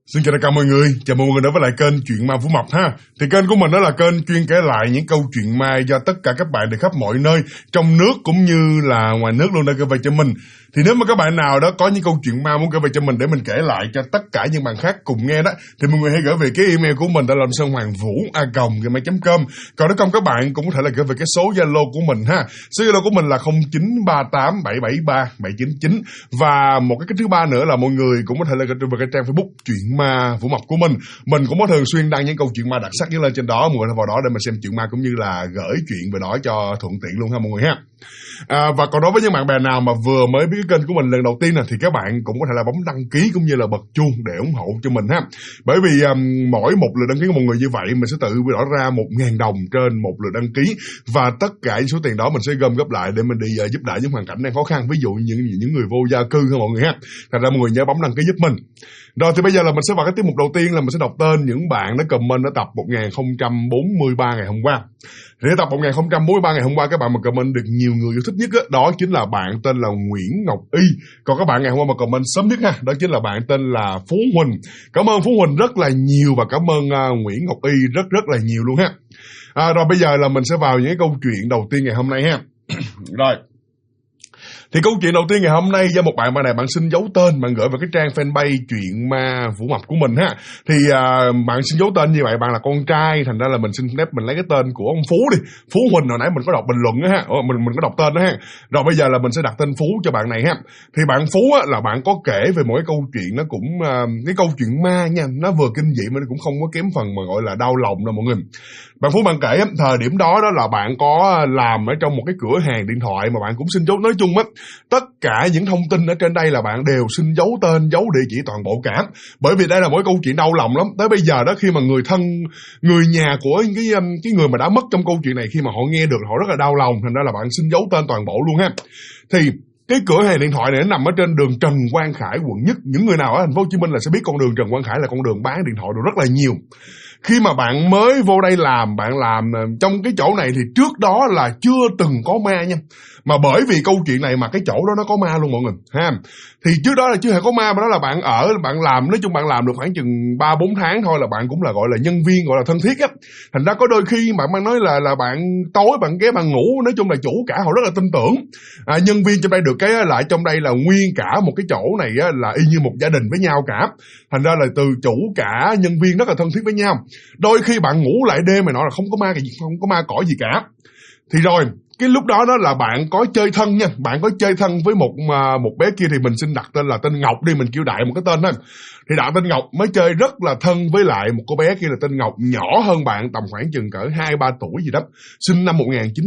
Xin chào tất cả mọi người, chào mừng mọi người đến với lại kênh Chuyện Ma Vũ Mập ha. Thì kênh của mình đó là kênh chuyên kể lại những câu chuyện ma do tất cả các bạn từ khắp mọi nơi, trong nước cũng như là ngoài nước luôn đã gửi về cho mình. Thì nếu mà các bạn nào đó có những câu chuyện ma muốn gửi về cho mình để mình kể lại cho tất cả những bạn khác cùng nghe đó, thì mọi người hãy gửi về cái email của mình, đó là sonhoangvu@gmail.com. Còn nếu không, các bạn cũng có thể là gửi về cái số Zalo của mình ha. Số Zalo của mình là 0938773799. Và một cái thứ ba nữa là mọi người cũng có thể là gửi về cái trang Facebook Chuyện Ma Vũ Mập của mình. Mình cũng có thường xuyên đăng những câu chuyện ma đặc sắc lên trên đó, mọi người vào đó để mà xem chuyện ma cũng như là gửi chuyện về đó cho thuận tiện luôn ha mọi người ha. Và còn đối với những bạn bè nào mà vừa mới biết cái kênh của mình lần đầu tiên thì các bạn cũng có thể là bấm đăng ký cũng như là bật chuông để ủng hộ cho mình ha. Bởi vì mỗi một lượt đăng ký của một người như vậy mình sẽ tự bỏ ra 1.000 đồng trên một lượt đăng ký, và tất cả số tiền đó mình sẽ gom góp lại để mình đi giúp đỡ những hoàn cảnh đang khó khăn, ví dụ những người vô gia cư ha mọi người ha. Thành ra mọi người nhớ bấm đăng ký giúp mình. Rồi thì bây giờ là mình sẽ vào cái tiết mục đầu tiên, là mình sẽ đọc tên những bạn đã comment ở tập 1043 ngày hôm qua. Thì tập 1043 ngày hôm qua, các bạn mà comment được nhiều người yêu thích nhất đó chính là bạn tên là Nguyễn Ngọc Y. Còn các bạn ngày hôm qua mà comment sớm nhất ha, đó chính là bạn tên là Phú Huỳnh. Cảm ơn Phú Huỳnh rất là nhiều, và cảm ơn Nguyễn Ngọc Y rất là nhiều luôn ha. Rồi bây giờ là mình sẽ vào những cái câu chuyện đầu tiên ngày hôm nay ha. Rồi. Thì câu chuyện đầu tiên ngày hôm nay do một bạn này bạn xin giấu tên, bạn gửi vào cái trang fanpage Chuyện Ma Vũ Mập của mình ha. Thì bạn xin giấu tên như vậy, bạn là con trai, thành ra là mình xin phép mình lấy cái tên của ông Phú đi. Phú Huỳnh hồi nãy mình có đọc bình luận đó ha. Mình có đọc tên đó ha. Rồi bây giờ là mình sẽ đặt tên Phú cho bạn này ha. Thì bạn Phú là bạn có kể về một cái câu chuyện, nó cũng cái câu chuyện ma nha, nó vừa kinh dị mà nó cũng không có kém phần mà gọi là đau lòng đâu mọi người. Bạn Phú bạn kể thời điểm đó là bạn có làm ở trong một cái cửa hàng điện thoại mà bạn cũng xin giấu. Nói chung tất cả những thông tin ở trên đây là bạn đều xin giấu tên, giấu địa chỉ toàn bộ cả. Bởi vì đây là một câu chuyện đau lòng lắm. Tới bây giờ đó, khi mà người nhà của cái người mà đã mất trong câu chuyện này, khi mà họ nghe được họ rất là đau lòng, thành ra là bạn xin giấu tên toàn bộ luôn ha. Thì cái cửa hàng điện thoại này nó nằm ở trên đường Trần Quang Khải, quận Nhất. Những người nào ở thành phố Hồ Chí Minh là sẽ biết con đường Trần Quang Khải là con đường bán điện thoại được rất là nhiều. Khi mà bạn mới vô đây làm, bạn làm trong cái chỗ này thì trước đó là chưa từng có ma nha. Mà bởi vì câu chuyện này mà cái chỗ đó nó có ma luôn mọi người ha. Thì trước đó là chưa hề có ma, mà đó là bạn làm, nói chung bạn làm được khoảng chừng 3-4 tháng thôi là bạn cũng là gọi là nhân viên, gọi là thân thiết á. Thành ra có đôi khi bạn nói là bạn tối bạn ghé bạn ngủ, nói chung là chủ cả họ rất là tin tưởng. Nhân viên trong đây được cái lại trong đây là nguyên cả một cái chỗ này á, là y như một gia đình với nhau cả. Thành ra là từ chủ cả nhân viên rất là thân thiết với nhau. Đôi khi bạn ngủ lại đêm mà nói là không có ma cỏ gì cả. Thì rồi cái lúc đó là bạn có chơi thân nha, bạn có chơi thân với một bé kia, thì mình xin đặt tên là tên Ngọc đi, mình kêu đại một cái tên thôi. Thì đặt tên Ngọc mới chơi rất là thân với lại một cô bé kia là tên Ngọc, nhỏ hơn bạn tầm khoảng chừng cỡ 2-3 tuổi gì đó, sinh năm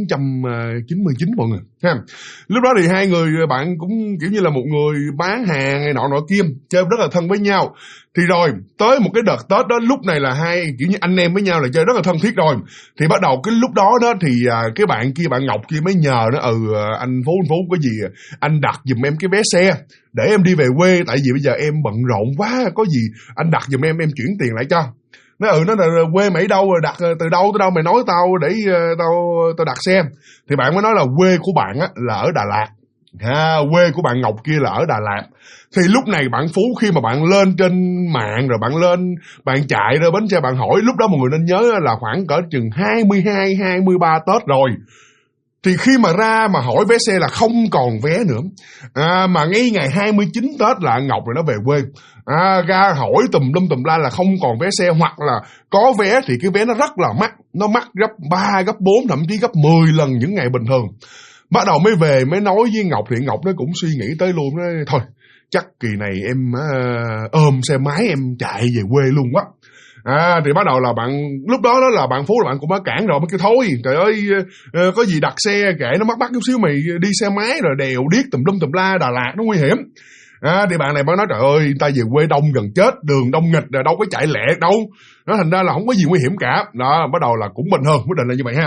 1999 mọi người ha. Lúc đó thì hai người bạn cũng kiểu như là một người bán hàng này nọ kia, chơi rất là thân với nhau. Thì rồi tới một cái đợt Tết đó, lúc này là hai kiểu như anh em với nhau là chơi rất là thân thiết rồi. Thì bắt đầu cái lúc đó thì cái bạn kia, bạn Ngọc kia mới nhờ nó anh Phú có gì anh đặt giùm em cái vé xe để em đi về quê, tại vì bây giờ em bận rộn quá, có gì anh đặt giùm em chuyển tiền lại cho. Nó là quê mày đâu rồi, đặt từ đâu tới đâu mày nói tao để tao đặt xe. Thì bạn mới nói là quê của bạn là ở Đà Lạt. Quê của bạn Ngọc kia là ở Đà Lạt. Thì lúc này bạn Phú khi mà bạn lên trên mạng rồi bạn chạy ra bến xe, bạn hỏi, lúc đó mọi người nên nhớ là khoảng cỡ chừng 22-23 Tết rồi. Thì khi mà ra mà hỏi vé xe là không còn vé nữa. Mà ngay ngày 29 Tết là Ngọc rồi nó về quê. Ra hỏi tùm la là không còn vé xe, hoặc là có vé thì cái vé nó rất là mắc. Nó mắc gấp 3, gấp 4, thậm chí gấp 10 lần những ngày bình thường. Bắt đầu mới về mới nói với Ngọc, thì Ngọc nó cũng suy nghĩ tới luôn. Nói, thôi chắc kỳ này em ôm xe máy em chạy về quê luôn quá. Thì bắt đầu là bạn, lúc đó là bạn Phú là bạn cũng đã cản rồi, mới kêu thôi trời ơi, có gì đặt xe kệ nó mắc chút xíu, mày đi xe máy rồi đèo điếc tùm la Đà Lạt nó nguy hiểm. Thì bạn này bạn nói trời ơi, ta về quê đông gần chết, đường đông nghịch rồi đâu có chạy lẹ đâu, nó thành ra là không có gì nguy hiểm cả. Đó, bắt đầu là cũng bình hơn, quyết định là như vậy ha.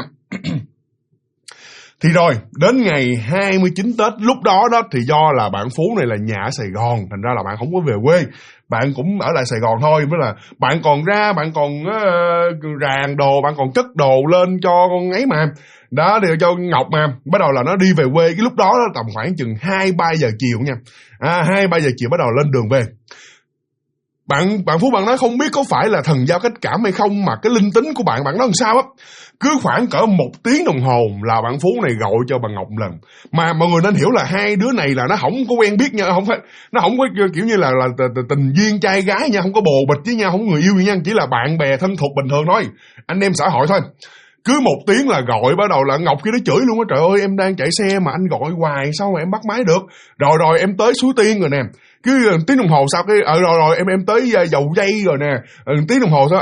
Thì rồi, đến ngày 29 Tết, lúc đó thì do là bạn Phú này là nhà ở Sài Gòn, thành ra là bạn không có về quê. Bạn cũng ở lại Sài Gòn thôi, với là bạn còn ra, bạn còn ràng đồ, bạn còn chất đồ lên cho con ấy mà. Đó, thì cho Ngọc mà. Bắt đầu là nó đi về quê, cái lúc đó tầm khoảng chừng 2-3 giờ chiều nha. 2-3 giờ chiều bắt đầu lên đường về. Bạn Phú bạn nói không biết có phải là thần giao cách cảm hay không mà cái linh tính của bạn nói làm sao á. Cứ khoảng cỡ 1 tiếng đồng hồ là bạn Phú này gọi cho bà Ngọc lần. Mà mọi người nên hiểu là hai đứa này là nó không có quen biết nhau, không phải, nó không có kiểu như là tình duyên trai gái nha, không có bồ bịch với nhau, không có người yêu gì nha, chỉ là bạn bè thân thuộc bình thường thôi, anh em xã hội thôi. Cứ 1 tiếng là gọi, bắt đầu là Ngọc kia nó chửi luôn á, trời ơi em đang chạy xe mà anh gọi hoài sao mà em bắt máy được. Rồi em tới Suối Tiên rồi nè. Cứ tiếng đồng hồ sau cái rồi em tới Dầu Dây rồi nè. Tiếng đồng hồ sau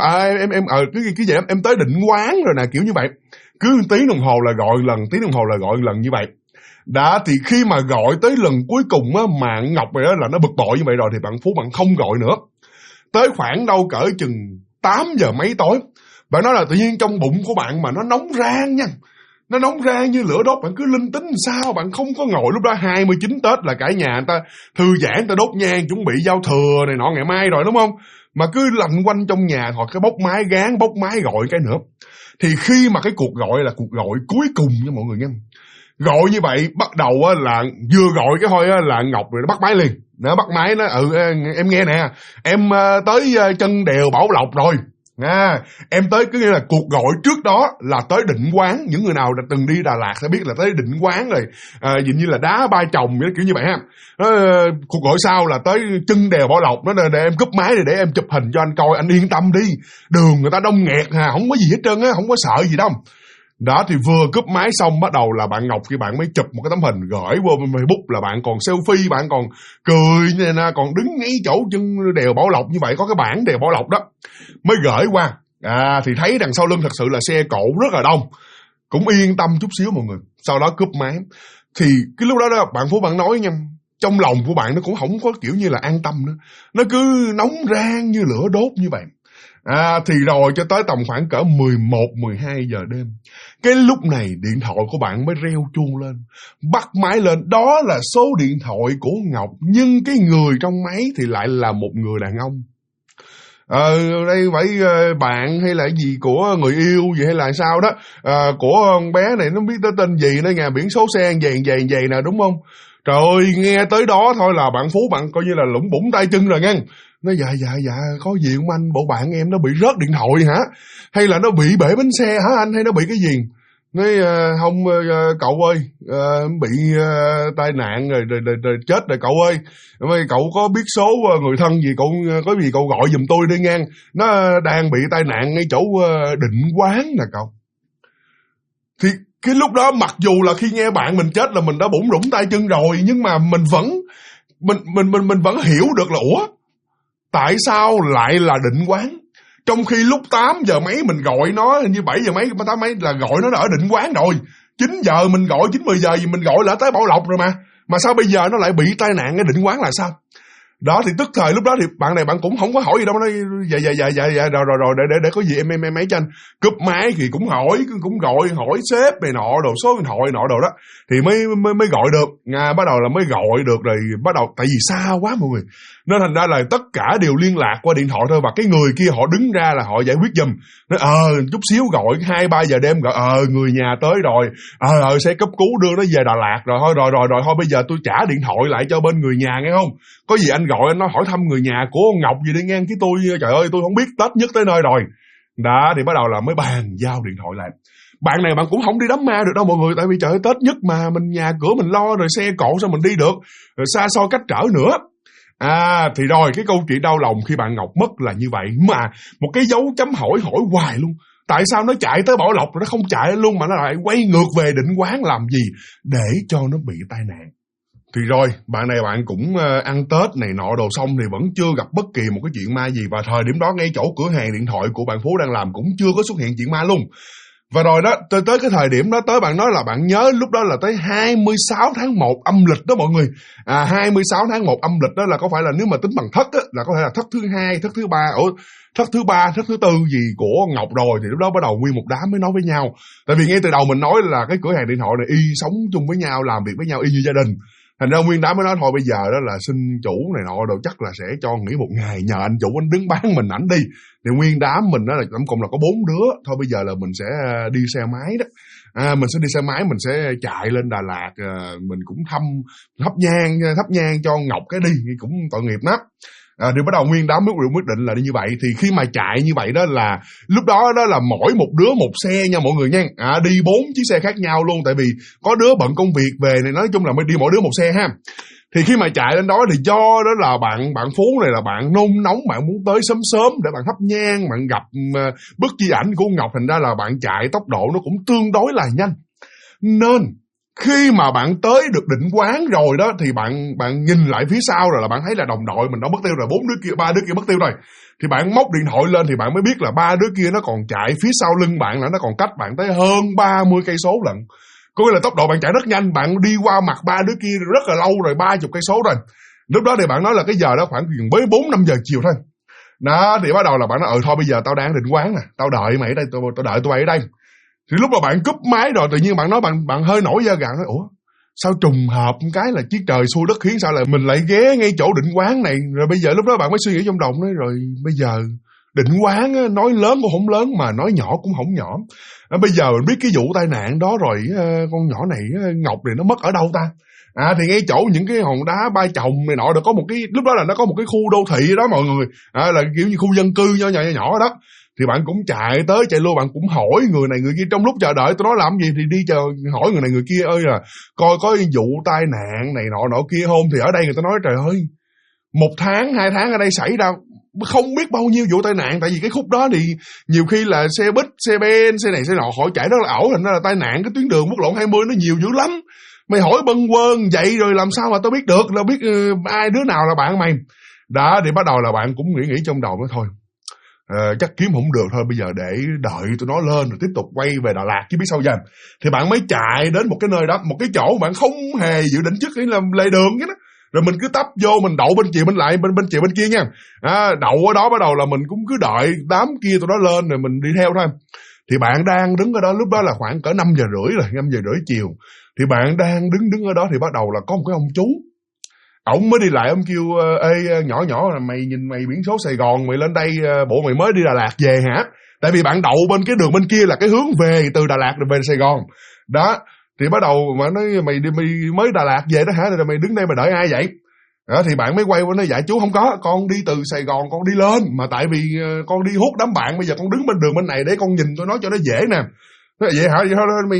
cái gì em tới Định Quán rồi nè, kiểu như vậy. Cứ tiếng đồng hồ là gọi lần, tiếng đồng hồ là gọi lần như vậy. Đã thì khi mà gọi tới lần cuối cùng á mà Ngọc này đó là nó bực bội như vậy rồi thì bạn Phú bạn không gọi nữa. Tới khoảng đâu cỡ chừng 8 giờ mấy tối, bạn nói là tự nhiên trong bụng của bạn mà nó nóng rang nha. Nó nóng rang như lửa đốt, bạn cứ linh tính sao, bạn không có ngồi. Lúc đó 29 Tết là cả nhà người ta thư giãn, người ta đốt nhang, chuẩn bị giao thừa này nọ ngày mai rồi đúng không? Mà cứ lạnh quanh trong nhà hoặc cái bốc máy gán, bốc máy gọi cái nữa. Thì khi mà cái cuộc gọi là cuộc gọi cuối cùng nha mọi người nha. Gọi như vậy bắt đầu á là vừa gọi cái thôi á là Ngọc rồi nó bắt máy liền. Nó bắt máy nó em nghe nè, em tới chân đèo Bảo Lộc rồi. Em tới, cứ nghĩa là cuộc gọi trước đó là tới Định Quán. Những người nào đã từng đi Đà Lạt sẽ biết là tới Định Quán rồi, dường như là đá Ba Chồng kiểu như vậy ha. Cuộc gọi sau là tới chân đèo Bảo Lộc. Nó để em cúp máy để em chụp hình cho anh coi, anh yên tâm đi, đường người ta đông nghẹt hà, không có gì hết trơn á, không có sợ gì đâu. Đó thì vừa cúp máy xong bắt đầu là bạn Ngọc khi bạn mới chụp một cái tấm hình gửi vô Facebook, là bạn còn selfie, bạn còn cười nè, còn đứng ngay chỗ chân đèo Bảo Lộc như vậy, có cái bảng đèo Bảo Lộc đó, mới gửi qua. Thì thấy đằng sau lưng thật sự là xe cộ rất là đông, cũng yên tâm chút xíu mọi người. Sau đó cúp máy thì cái lúc đó bạn Phú bạn nói nha, trong lòng của bạn nó cũng không có kiểu như là an tâm nữa, nó cứ nóng rang như lửa đốt như vậy. Thì rồi cho tới tầm khoảng cỡ 11-12 giờ đêm, cái lúc này điện thoại của bạn mới reo chuông lên. Bắt máy lên, đó là số điện thoại của Ngọc, nhưng cái người trong máy thì lại là một người đàn ông. Đây phải bạn hay là gì của người yêu gì hay là sao đó, của con bé này nó biết tới tên gì nữa nha, biển số xe vậy nè, đúng không? Trời ơi, nghe tới đó thôi là bạn Phú bạn coi như là lủng bủng tay chân rồi nha. Nó dạ, có gì không anh, bộ bạn em nó bị rớt điện thoại hả? Hay là nó bị bể bánh xe hả anh, hay nó bị cái gì? Nói không cậu ơi, bị tai nạn rồi chết rồi cậu ơi. Cậu có biết số người thân gì, cậu có gì cậu gọi giùm tôi đi nha. Nó đang bị tai nạn ngay chỗ Định Quán nè cậu. Thì cái lúc đó mặc dù là khi nghe bạn mình chết là mình đã bủn rủn tay chân rồi, nhưng mà mình vẫn hiểu được là ủa, tại sao lại là Định Quán? Trong khi lúc 8 giờ mấy mình gọi nó, hình như 7 giờ mấy, 8 mấy là gọi nó ở Định Quán rồi. 9 giờ mình gọi, 9-10 giờ gì mình gọi là tới Bảo Lộc rồi mà. Mà sao bây giờ nó lại bị tai nạn ở Định Quán là sao? Đó thì tức thời lúc đó thì bạn này bạn cũng không có hỏi gì đâu, nói dạ rồi để có gì em mấy cho anh. Cúp máy thì cũng gọi hỏi sếp này nọ đồ, số điện thoại nọ đồ đó thì mới gọi được. Bắt đầu là mới gọi được rồi, bắt đầu tại vì xa quá mọi người, nên thành ra là tất cả đều liên lạc qua điện thoại thôi, và cái người kia họ đứng ra là họ giải quyết giùm. Nói chút xíu gọi 2-3 giờ đêm gọi người nhà tới rồi, xe cấp cứu đưa nó về Đà Lạt rồi thôi bây giờ tôi trả điện thoại lại cho bên người nhà nghe không, có gì anh gọi anh nói hỏi thăm người nhà của Ngọc gì đi nghe, chứ tôi trời ơi tôi không biết, Tết nhất tới nơi rồi. Đó thì bắt đầu là mới bàn giao điện thoại lại. Bạn này bạn cũng không đi đám ma được đâu mọi người, tại vì trời ơi Tết nhất mà, mình nhà cửa mình lo rồi, xe cộ sao mình đi được, rồi xa xôi cách trở nữa. Thì rồi cái câu chuyện đau lòng khi bạn Ngọc mất là như vậy, mà một cái dấu chấm hỏi hoài luôn. Tại sao nó chạy tới Bảo Lộc rồi nó không chạy luôn mà nó lại quay ngược về Định Quán làm gì để cho nó bị tai nạn? Thì rồi bạn này bạn cũng ăn Tết này nọ đồ xong thì vẫn chưa gặp bất kỳ một cái chuyện ma gì, và thời điểm đó ngay chỗ cửa hàng điện thoại của bạn Phú đang làm cũng chưa có xuất hiện chuyện ma luôn. Và rồi đó, tới cái thời điểm đó, tới bạn nói là bạn nhớ lúc đó là tới 26 tháng 1 âm lịch đó mọi người. 26 tháng 1 âm lịch đó là có phải là nếu mà tính bằng thất á, là có thể là thất thứ 2, thất thứ 3, thất thứ 3, thất thứ 4 gì của Ngọc rồi. Thì lúc đó bắt đầu nguyên một đám mới nói với nhau. Tại vì ngay từ đầu mình nói là cái cửa hàng điện thoại này y sống chung với nhau, làm việc với nhau y như gia đình. Thành ra nguyên đám mới nói thôi bây giờ đó là xin chủ này nọ đồ chắc là sẽ cho nghỉ một ngày, nhờ anh chủ anh đứng bán mình ảnh đi. Thì nguyên đám mình đó là tổng cộng là có 4 đứa. Thôi bây giờ là mình sẽ đi xe máy đó. Mình sẽ đi xe máy, mình sẽ chạy lên Đà Lạt, mình cũng thắp nhang cho Ngọc cái đi, cũng tội nghiệp lắm. Thì bắt đầu nguyên đám quyết định là đi như vậy. Thì khi mà chạy như vậy đó là lúc đó là mỗi một đứa một xe nha mọi người nha. Đi 4 chiếc xe khác nhau luôn, tại vì có đứa bận công việc về này, nói chung là mới đi mỗi đứa một xe ha. Thì khi mà chạy lên đó thì do đó là bạn Phú này là bạn nôn nóng, bạn muốn tới sớm sớm để bạn thắp nhang, bạn gặp bức di ảnh của Ngọc, thành ra là bạn chạy tốc độ nó cũng tương đối là nhanh. Nên khi mà bạn tới được Định Quán rồi đó thì bạn nhìn lại phía sau rồi là bạn thấy là đồng đội mình đã mất tiêu rồi, 3 đứa kia mất tiêu rồi. Thì bạn móc điện thoại lên thì bạn mới biết là 3 đứa kia nó còn chạy phía sau lưng bạn, là nó còn cách bạn tới hơn 30 cây số lận. Có nghĩa là tốc độ bạn chạy rất nhanh, bạn đi qua mặt 3 đứa kia rất là lâu rồi, 30 cây số rồi. Lúc đó thì bạn nói là cái giờ đó khoảng với 4-5 giờ chiều thôi. Đó, thì bắt đầu là bạn nói thôi bây giờ tao đang Định Quán nè, tao đợi mày ở đây, tao đợi tụi bay ở đây. Thì lúc mà bạn cúp máy rồi tự nhiên bạn nói bạn hơi nổi da gà, nói ủa sao trùng hợp một cái là chiếc trời xui đất khiến, sao lại mình lại ghé ngay chỗ Định Quán này. Rồi bây giờ lúc đó bạn mới suy nghĩ trong đầu nói rồi bây giờ Định Quán á, nói lớn cũng không lớn mà nói nhỏ cũng không nhỏ. Bây giờ mình biết cái vụ tai nạn đó rồi, con nhỏ này Ngọc này nó mất ở đâu ta? Thì ngay chỗ những cái hòn đá Ba Chồng này nọ, được có một cái, lúc đó là nó có một cái khu đô thị đó mọi người, là kiểu như khu dân cư nhỏ đó. Thì bạn cũng chạy tới chạy lui, bạn cũng hỏi người này người kia, trong lúc chờ đợi tôi nói làm gì thì đi chờ hỏi người này người kia ơi là coi có vụ tai nạn này nọ kia không. Thì ở đây người ta nói trời ơi 1 tháng 2 tháng ở đây xảy ra không biết bao nhiêu vụ tai nạn, tại vì cái khúc đó thì nhiều khi là xe buýt, xe ben, xe này xe nọ họ chạy rất là ẩu, thành ra là tai nạn cái tuyến đường quốc lộ 20 nó nhiều dữ lắm. Mày hỏi bâng quơ vậy rồi làm sao mà tao biết được, là biết ai đứa nào là bạn mày. Đó, thì bắt đầu là bạn cũng nghĩ trong đầu nó thôi. Chắc kiếm không được thôi, bây giờ để đợi tụi nó lên rồi tiếp tục quay về Đà Lạt chứ biết sao giờ. Thì bạn mới chạy đến một cái nơi đó, một cái chỗ bạn không hề dự định trước, cái là lề đường cái đó. Rồi mình cứ tấp vô, mình đậu bên chiều bên lại, bên chiều bên kia nha. Đậu ở đó bắt đầu là mình cũng cứ đợi đám kia tụi nó lên rồi mình đi theo thôi. Thì bạn đang đứng ở đó, lúc đó là khoảng cỡ 5 giờ rưỡi rồi, 5 giờ rưỡi chiều. Thì bạn đang đứng ở đó thì bắt đầu là có một cái ông chú. Ổng mới đi lại, ông kêu ê nhỏ là mày nhìn mày biển số Sài Gòn, mày lên đây bộ mày mới đi Đà Lạt về hả? Tại vì bạn đậu bên cái đường bên kia là cái hướng về từ Đà Lạt rồi về Sài Gòn. Đó, thì bắt đầu mà nói mày mới Đà Lạt về đó hả? Rồi mày đứng đây mày đợi ai vậy? Đó, thì bạn mới quay qua nói dạ chú không có, con đi từ Sài Gòn con đi lên, mà tại vì con đi hút đám bạn, bây giờ con đứng bên đường bên này để con nhìn tôi nói cho nó dễ nè. Nói vậy hả? Vậy thôi mày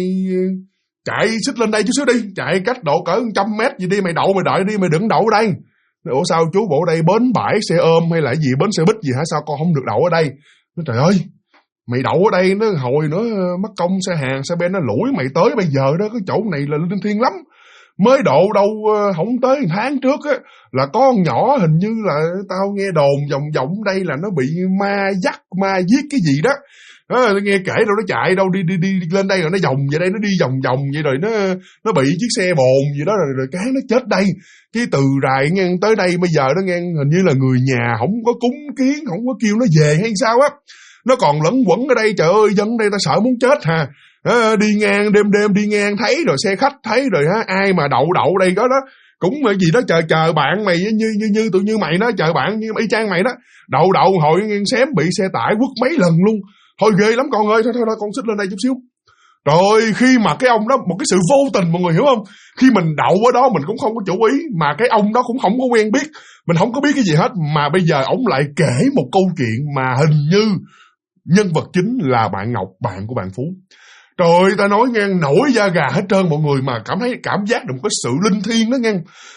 chạy xích lên đây chút xíu đi, chạy cách độ cỡ 100 mét gì đi, mày đậu mày đợi đi, mày đừng đậu ở đây. Ủa sao chú, bộ đây bến bãi xe ôm hay là gì, bến xe buýt gì hả, sao con không được đậu ở đây? Nói trời ơi, mày đậu ở đây nó hồi nữa mất công xe hàng xe ben nó lủi mày tới bây giờ đó, cái chỗ này là linh thiêng lắm. Mới độ đâu không tới 1 tháng trước á, là có con nhỏ hình như là tao nghe đồn vòng đây là nó bị ma dắt ma giết cái gì đó. Nghe kể đâu nó chạy đâu đi lên đây rồi nó vòng vậy đây, nó đi vòng vậy rồi nó bị chiếc xe bồn gì đó rồi cái nó chết đây. Cái từ Rài ngang tới đây bây giờ nó ngang hình như là người nhà không có cúng kiến, không có kêu nó về hay sao á, nó còn lẫn quẩn ở đây. Trời ơi, dân đây ta sợ muốn chết hà. Đi ngang đêm đi ngang thấy rồi, xe khách thấy rồi ha, ai mà đậu đây có đó cũng gì đó chờ bạn mày như tụi như mày đó, chờ bạn như y chang mày đó, đậu hồi xém bị xe tải quất mấy lần luôn. Thôi ghê lắm con ơi, thôi con xích lên đây chút xíu. Rồi khi mà cái ông đó, một cái sự vô tình mọi người hiểu không, khi mình đậu ở đó mình cũng không có chủ ý, mà cái ông đó cũng không có quen biết, mình không có biết cái gì hết, mà bây giờ ổng lại kể một câu chuyện mà hình như nhân vật chính là bạn Ngọc, bạn của bạn Phú. Trời, ta nói nghe nổi da gà hết trơn mọi người, mà cảm giác được một cái sự linh thiêng đó nghe.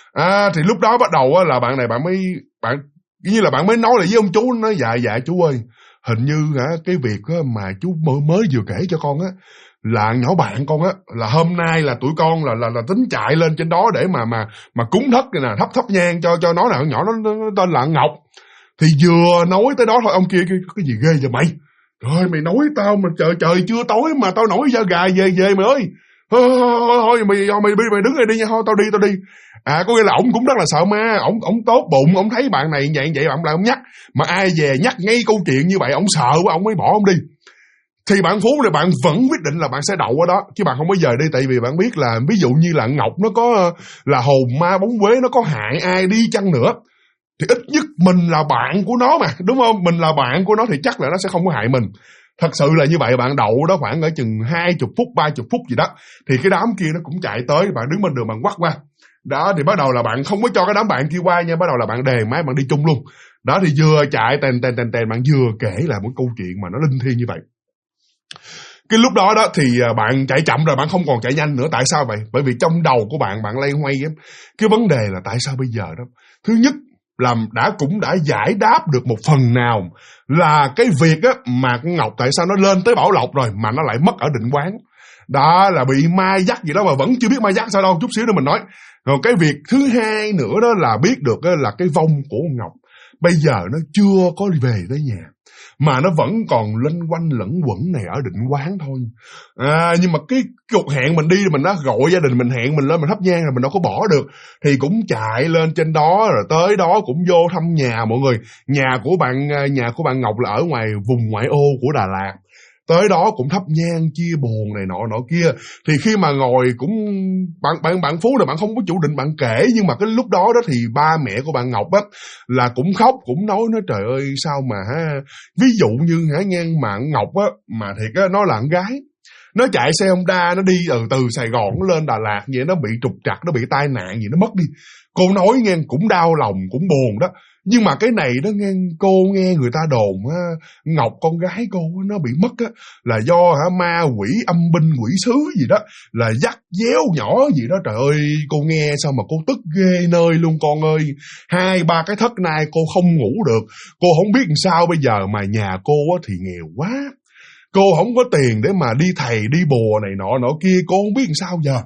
Thì lúc đó bắt đầu là bạn này bạn như là bạn mới nói lại với ông chú, nói dạ chú ơi, hình như cái việc mà chú mới vừa kể cho con á, là nhỏ bạn con á, là hôm nay là tụi con là tính chạy lên trên đó để mà cúng thất nè, thắp nhang cho nó nè, nhỏ nó tên là Ngọc. Thì vừa nói tới đó thôi ông kia kêu cái gì ghê vậy mày? Rồi mày nói tao mà trời chưa tối mà tao nổi da gà về mày ơi. Thôi mày đứng đây đi nha, thôi tao đi. Có nghĩa là ổng cũng rất là sợ ma, ổng tốt bụng, ổng thấy bạn này vậy bạn lại ổng nhắc, mà ai về nhắc ngay câu chuyện như vậy ổng sợ quá, ổng mới bỏ ổng đi. Thì bạn Phú này bạn vẫn quyết định là bạn sẽ đậu ở đó, chứ bạn không bao giờ đi, tại vì bạn biết là ví dụ như là Ngọc nó có là hồn ma bóng quế, nó có hại ai đi chăng nữa thì ít nhất mình là bạn của nó mà, đúng không? Mình là bạn của nó thì chắc là nó sẽ không có hại mình. Thật sự là như vậy. Bạn đậu đó khoảng ở chừng 20 phút 30 phút gì đó, thì cái đám kia nó cũng chạy tới, bạn đứng bên đường bạn quắt qua. Đó thì bắt đầu là bạn không có cho cái đám bạn kia qua nha, bắt đầu là bạn đèn máy bạn đi chung luôn. Đó thì vừa chạy tèn bạn vừa kể lại một câu chuyện mà nó linh thiêng như vậy. Cái lúc đó đó thì bạn chạy chậm rồi, bạn không còn chạy nhanh nữa. Tại sao vậy? Bởi vì trong đầu của bạn loay hoay cái vấn đề là tại sao bây giờ đó. Thứ nhất là cũng đã giải đáp được một phần nào là cái việc á mà con Ngọc tại sao nó lên tới Bảo Lộc rồi mà nó lại mất ở Định Quán. Đó là bị ma dắt gì đó mà vẫn chưa biết ma dắt sao đâu, chút xíu nữa mình nói. Rồi cái việc thứ hai nữa đó là biết được là cái vong của con Ngọc bây giờ nó chưa có về tới nhà, mà nó vẫn còn loanh quanh lẫn quẩn này ở Định Quán thôi. Nhưng mà cái cuộc hẹn mình đi, mình đã gọi gia đình mình hẹn mình lên mình thắp nhang rồi, mình đâu có bỏ được. Thì cũng chạy lên trên đó, rồi tới đó cũng vô thăm nhà mọi người. Nhà của bạn Ngọc là ở ngoài vùng ngoại ô của Đà Lạt. Tới đó cũng thắp nhang chia buồn này nọ kia. Thì khi mà ngồi cũng bạn Phú là bạn không có chủ định bạn kể, nhưng mà cái lúc đó đó thì ba mẹ của bạn Ngọc á là cũng khóc, cũng nói trời ơi sao mà ví dụ như ngang mà Ngọc á mà thiệt á, nó là con gái, nó chạy xe Honda nó đi từ Sài Gòn nó lên Đà Lạt vậy, nó bị trục trặc, nó bị tai nạn gì nó mất đi. Cô nói ngang cũng đau lòng cũng buồn đó. Nhưng mà cái này đó cô nghe người ta đồn Ngọc con gái cô nó bị mất á là do ma quỷ âm binh quỷ sứ gì đó, là dắt déo nhỏ gì đó. Trời ơi, cô nghe sao mà cô tức ghê nơi luôn con ơi. 2-3 cái thất nay cô không ngủ được. Cô không biết làm sao bây giờ, mà nhà cô thì nghèo quá. Cô không có tiền để mà đi thầy đi bùa này nọ kia, cô không biết làm sao giờ.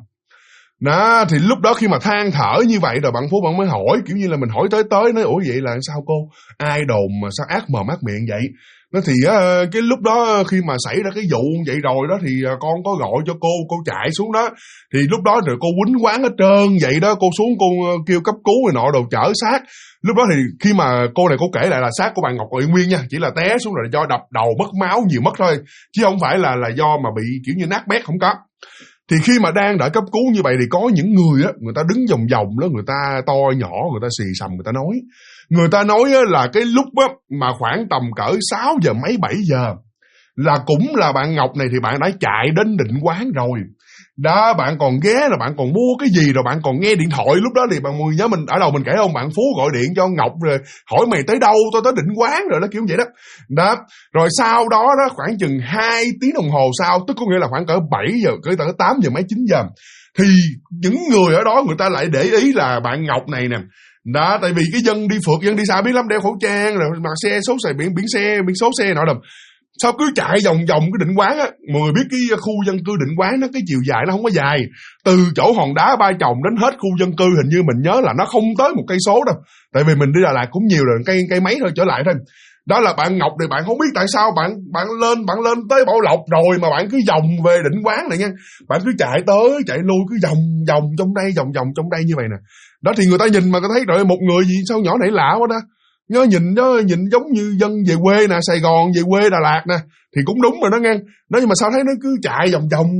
Đó, thì lúc đó khi mà than thở như vậy rồi bạn Phú bạn mới hỏi, kiểu như là mình hỏi tới nói ủa vậy là sao cô? Ai đồn mà sao ác mồm ác miệng vậy? Nó thì cái lúc đó khi mà xảy ra cái vụ vậy rồi đó thì con có gọi cho cô chạy xuống đó. Thì lúc đó rồi cô quýnh quán hết trơn vậy đó, cô xuống cô kêu cấp cứu này nọ đồ chở xác. Lúc đó thì khi mà cô này cô kể lại là xác của bạn Ngọc Uyên Nguyên nha, chỉ là té xuống rồi do đập đầu mất máu nhiều mất thôi, chứ không phải là do mà bị kiểu như nát bét, không có. Thì khi mà đang đợi cấp cứu như vậy thì có những người á, người ta đứng vòng vòng đó, người ta to nhỏ, người ta xì xầm, người ta nói. Người ta nói á, là cái lúc á, mà khoảng tầm cỡ 6 giờ mấy 7 giờ là cũng là bạn Ngọc này thì bạn đã chạy đến Định Quán rồi. Đó, bạn còn ghé là bạn còn mua cái gì rồi bạn còn nghe điện thoại. Lúc đó thì bạn mười nhớ mình ở đầu mình kể không, bạn Phú gọi điện cho Ngọc rồi hỏi mày tới đâu, tôi tới Định Quán rồi đó, kiểu vậy đó. Đó, rồi sau đó đó khoảng chừng 2 tiếng đồng hồ sau, tức có nghĩa là khoảng cỡ 7 giờ, cỡ 8 giờ mấy 9 giờ, thì những người ở đó người ta lại để ý là bạn Ngọc này nè. Đó, tại vì cái dân đi phượt, dân đi xa biết lắm, đeo khẩu trang rồi mặc xe số xe biển số xe nọ đầm. Sao cứ chạy vòng cái Định Quán á, mọi người biết cái khu dân cư Định Quán nó cái chiều dài nó không có dài, từ chỗ hòn đá Ba Chồng đến hết khu dân cư hình như mình nhớ là nó không tới 1 cây số đâu, tại vì mình đi Đà Lạt cũng nhiều rồi, cây mấy thôi trở lại thôi. Đó là bạn Ngọc này, bạn không biết tại sao bạn lên tới Bảo Lộc rồi mà bạn cứ vòng về Định Quán này nha, bạn cứ chạy tới chạy lui, cứ vòng trong đây vòng trong đây như vậy nè. Đó thì người ta nhìn mà người ta thấy rồi một người gì sao nhỏ này lạ quá đó. Nó nhìn giống như dân về quê nè, Sài Gòn về quê Đà Lạt nè, thì cũng đúng rồi đó nghe. Đó, nhưng mà sao thấy nó cứ chạy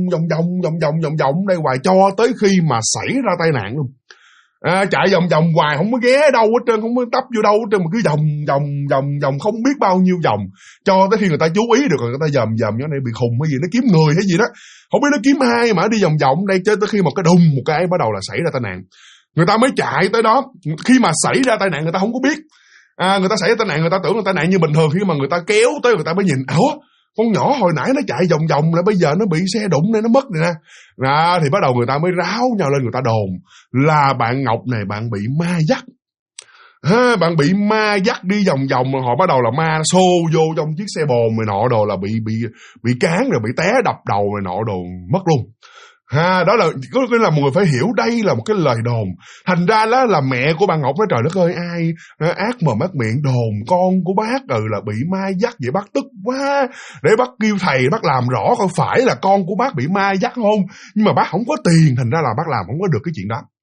vòng đây hoài cho tới khi mà xảy ra tai nạn luôn. Chạy vòng hoài không có ghé đâu hết trơn, không có tấp vô đâu hết trơn, mà cứ vòng không biết bao nhiêu vòng, cho tới khi người ta chú ý được rồi, người ta dòm nó này bị khùng hay gì, nó kiếm người hay gì đó, không biết nó kiếm ai mà đi vòng đây, cho tới khi một cái đùng một cái bắt đầu là xảy ra tai nạn. Người ta mới chạy tới đó. Khi mà xảy ra tai nạn người ta không có biết. Người ta xảy ra tai nạn, người ta tưởng là tai nạn như bình thường. Khi mà người ta kéo tới, người ta mới nhìn, con nhỏ hồi nãy nó chạy vòng lại bây giờ nó bị xe đụng nên nó mất này nè. Thì bắt đầu người ta mới ráo nhau lên, người ta đồn là bạn Ngọc này bạn bị ma dắt. Bạn bị ma dắt đi vòng họ bắt đầu là ma xô vô trong chiếc xe bồn này nọ đồ, là bị cán rồi bị té đập đầu này nọ đồ mất luôn. Đó là có nghĩa là mọi người phải hiểu đây là một cái lời đồn. Thành ra đó là mẹ của bà Ngọc nói trời đất ơi, ai ác mồm ác miệng đồn con của bác là bị ma dắt vậy, bác tức quá, để bác kêu thầy bác làm rõ coi phải là con của bác bị ma dắt không. Nhưng mà bác không có tiền, thành ra là bác làm không có được cái chuyện đó.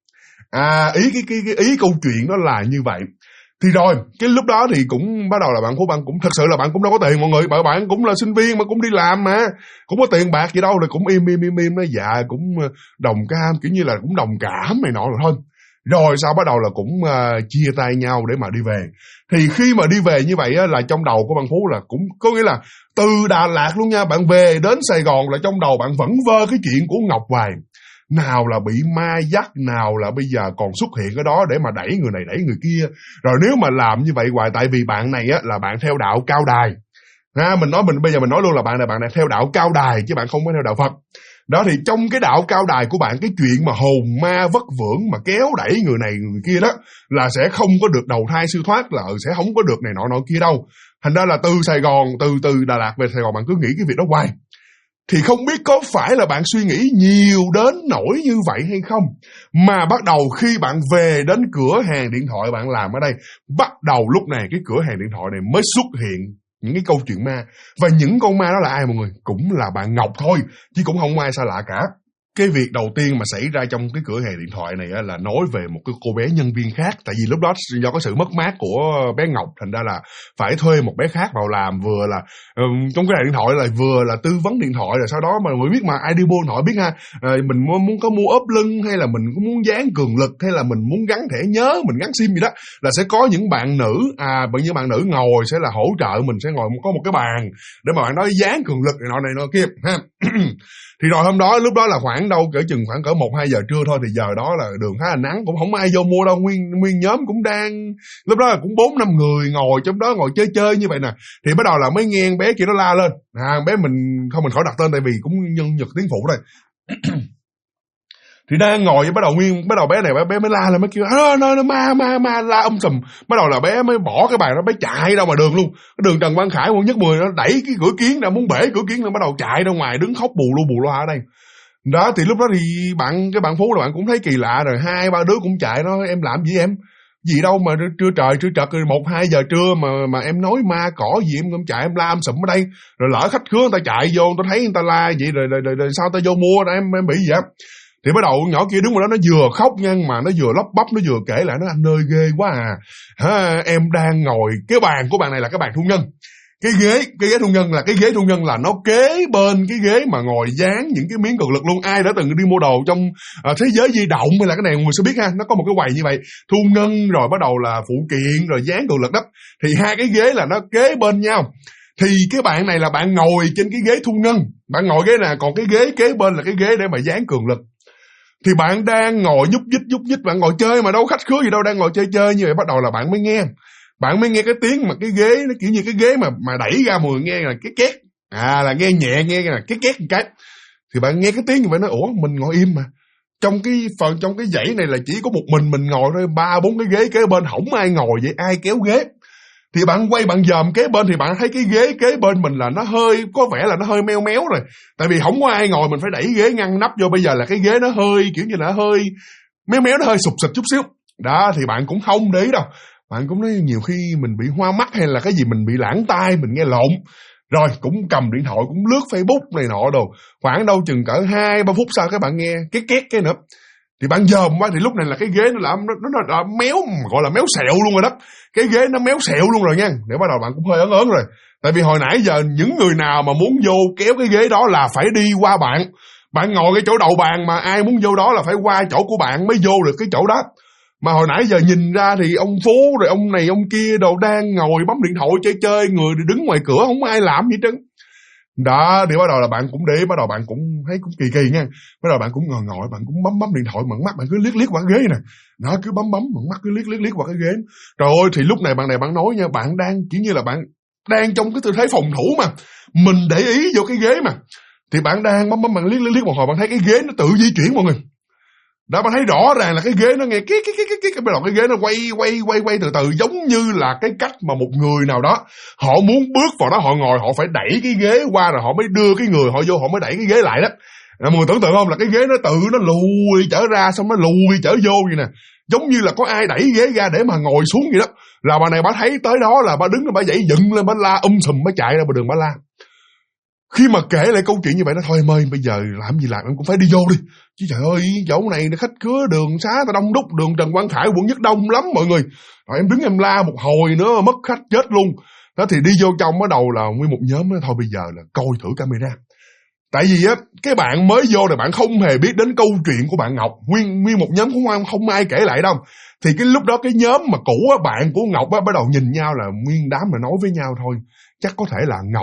Ý câu chuyện đó là như vậy. Thì rồi, cái lúc đó thì cũng bắt đầu là bạn Phú bạn cũng thật sự là bạn cũng đâu có tiền mọi người, bởi bạn cũng là sinh viên mà cũng đi làm mà, cũng có tiền bạc gì đâu, rồi cũng im nó dạ cũng đồng cam, kiểu như là cũng đồng cảm này nọ rồi thôi. Rồi sau bắt đầu là cũng chia tay nhau để mà đi về. Thì khi mà đi về như vậy á, là trong đầu của bạn Phú là cũng có nghĩa là từ Đà Lạt luôn nha, bạn về đến Sài Gòn là trong đầu bạn vẫn vơ cái chuyện của Ngọc hoài. nào là bị ma dắt, nào là bây giờ còn xuất hiện ở đó để mà đẩy người này đẩy người kia. Rồi nếu mà làm như vậy hoài, tại vì bạn này á là bạn theo đạo Cao Đài. Bây giờ mình nói luôn là bạn này theo đạo Cao Đài chứ bạn không có theo đạo Phật. Đó thì trong cái đạo Cao Đài của bạn, cái chuyện mà hồn ma vất vưởng mà kéo đẩy người này người kia đó là sẽ không có được đầu thai siêu thoát, là sẽ không có được này nọ kia đâu. Thành ra là từ Sài Gòn, từ Đà Lạt về Sài Gòn bạn cứ nghĩ cái việc đó hoài. Thì không biết có phải là bạn suy nghĩ nhiều đến nỗi như vậy hay không, mà bắt đầu khi bạn về đến cửa hàng điện thoại bạn làm ở đây, bắt đầu lúc này cái cửa hàng điện thoại này mới xuất hiện những cái câu chuyện ma. Và những con ma đó là ai mọi người? Cũng là bạn Ngọc thôi, chứ cũng không ai xa lạ cả. Cái việc đầu tiên mà xảy ra trong cái cửa hàng điện thoại này là nói về một cái cô bé nhân viên khác. Tại vì lúc đó do có sự mất mát của bé Ngọc, thành ra là phải thuê một bé khác vào làm, vừa là trong cái điện thoại là vừa là tư vấn điện thoại, rồi sau đó mà mới biết mà ID buôn hỏi biết ha, mình muốn có mua ốp lưng, hay là mình có muốn dán cường lực, hay là mình muốn gắn thẻ nhớ, mình gắn sim gì đó, là sẽ có những bạn nữ, bao nhiêu bạn nữ ngồi sẽ là hỗ trợ mình, sẽ ngồi có một cái bàn để mà bạn nói dán cường lực này nọ kia ha. Thì rồi hôm đó, lúc đó là khoảng cỡ 1-2 giờ trưa thôi, thì giờ đó là đường khá là nắng, cũng không ai vô mua đâu, nguyên nhóm cũng đang, lúc đó là cũng 4-5 người ngồi trong đó, ngồi chơi như vậy nè. Thì bắt đầu là mới nghe bé kia nó la lên, bé mình khỏi đặt tên tại vì cũng nhân vật tiếng phụ thôi. Thì đang ngồi bắt đầu bé này bé mới la lên, mới kêu nó ma la sùm. Bắt đầu là bé mới bỏ cái bàn đó, bé chạy ra ngoài đường luôn. Cái đường Trần Văn Khải quận Nhất 10, nó đẩy cái cửa kiến ra, muốn bể cửa kiến, nó bắt đầu chạy ra ngoài đứng khóc bù loa ở đây. Đó thì lúc đó thì cái bạn Phú là bạn cũng thấy kỳ lạ rồi, 2-3 đứa cũng chạy, nó em làm gì em? Gì đâu mà trưa trật 1-2 giờ trưa mà em nói ma cỏ gì, em chạy em la sùm ở đây. Rồi lỡ khách khứa người ta chạy vô, người ta thấy người ta la vậy rồi sao ta vô mua, em bị gì á? Thì bắt đầu nhỏ kia đứng vào đó, nó vừa khóc nha, mà nó vừa lắp bắp, nó vừa kể lại, nó anh ơi ghê quá em đang ngồi, cái bàn của bạn này là cái bàn thu ngân, cái ghế thu ngân là nó kế bên cái ghế mà ngồi dán những cái miếng cường lực luôn. Ai đã từng đi mua đồ trong thế giới di động hay là cái này người sẽ biết ha, nó có một cái quầy như vậy, thu ngân rồi bắt đầu là phụ kiện rồi dán cường lực đó, thì hai cái ghế là nó kế bên nhau. Thì cái bạn này là bạn ngồi trên cái ghế thu ngân, bạn ngồi ghế này, còn cái ghế kế bên là cái ghế để mà dán cường lực. Thì bạn đang ngồi nhúc nhích, bạn ngồi chơi mà đâu khách khứa gì đâu, đang ngồi chơi như vậy. Bắt đầu là bạn mới nghe cái tiếng mà cái ghế nó kiểu như cái ghế mà đẩy ra, mọi người nghe là cái két, là nghe nhẹ, nghe là cái két một cái. Thì bạn nghe cái tiếng như vậy, nói ủa mình ngồi im mà, trong cái dãy này là chỉ có một mình ngồi thôi, 3-4 cái ghế kế bên không ai ngồi vậy, ai kéo ghế. Thì bạn quay bạn dòm kế bên thì bạn thấy cái ghế kế bên mình là nó hơi, có vẻ là nó hơi meo méo rồi. Tại vì không có ai ngồi, mình phải đẩy ghế ngăn nắp vô. Bây giờ là cái ghế nó hơi kiểu như là hơi méo méo, nó hơi sụp xịt chút xíu. Đó thì bạn cũng không để ý đâu. Bạn cũng nói nhiều khi mình bị hoa mắt hay là cái gì mình bị lãng tai, mình nghe lộn. Rồi cũng cầm điện thoại cũng lướt Facebook này nọ đồ. Khoảng đâu chừng cỡ 2-3 phút sau các bạn nghe cái két cái nữa. Thì bạn dòm quá thì lúc này là cái ghế nó méo, gọi là méo sẹo luôn rồi đó. Cái ghế nó méo sẹo luôn rồi nha. Để bắt đầu bạn cũng hơi ớn rồi. Tại vì hồi nãy giờ những người nào mà muốn vô kéo cái ghế đó là phải đi qua bạn. Bạn ngồi cái chỗ đầu bàn mà ai muốn vô đó là phải qua chỗ của bạn mới vô được cái chỗ đó. Mà hồi nãy giờ nhìn ra thì ông Phú rồi ông này ông kia đồ đang ngồi bấm điện thoại chơi, người đứng ngoài cửa không ai làm gì trơn. Đó, thì bắt đầu là bạn cũng để, bắt đầu bạn cũng thấy cũng kỳ nha. Bắt đầu bạn cũng ngồi, bạn cũng bấm điện thoại, bằng mắt bạn cứ liếc qua cái ghế nè. Nó cứ bấm, bằng mắt cứ liếc qua cái ghế. Trời ơi, thì lúc này bạn nói nha, bạn đang kiểu như là bạn đang trong cái tư thế phòng thủ mà. Mình để ý vô cái ghế mà. Thì bạn đang bấm bạn liếc một hồi, bạn thấy cái ghế nó tự di chuyển mọi người. Đó, bạn thấy rõ ràng là cái ghế nó nghe bắt đầu cái ghế nó quay từ giống như là cái cách mà một người nào đó họ muốn bước vào đó, họ ngồi, họ phải đẩy cái ghế qua rồi họ mới đưa cái người họ vô, họ mới đẩy cái ghế lại đó. Mọi người tưởng tượng không, là cái ghế nó tự nó lùi trở ra, xong nó lùi trở vô vậy nè, giống như là có ai đẩy ghế ra để mà ngồi xuống vậy đó. Là bà này bà thấy tới đó là bà đứng là bà dậy dựng lên, bà la sùm, bà chạy ra bà đường bà la. Khi mà kể lại câu chuyện như vậy, nó thôi em ơi, bây giờ làm gì làm em cũng phải đi vô đi. Chứ trời ơi, chỗ này khách khứa đường xá ta đông đúc, đường Trần Văn Khải quận Nhất đông lắm mọi người. Rồi em đứng em la một hồi nữa mất khách chết luôn. Đó thì đi vô trong bắt đầu là nguyên một nhóm đó, thôi bây giờ là coi thử camera. Tại vì á, cái bạn mới vô này bạn không hề biết đến câu chuyện của bạn Ngọc. Nguyên một nhóm không ai kể lại đâu. Thì cái lúc đó cái nhóm mà cũ á, bạn của Ngọc á, bắt đầu nhìn nhau là nguyên đám mà nói với nhau thôi. Chắc có thể là Ngọc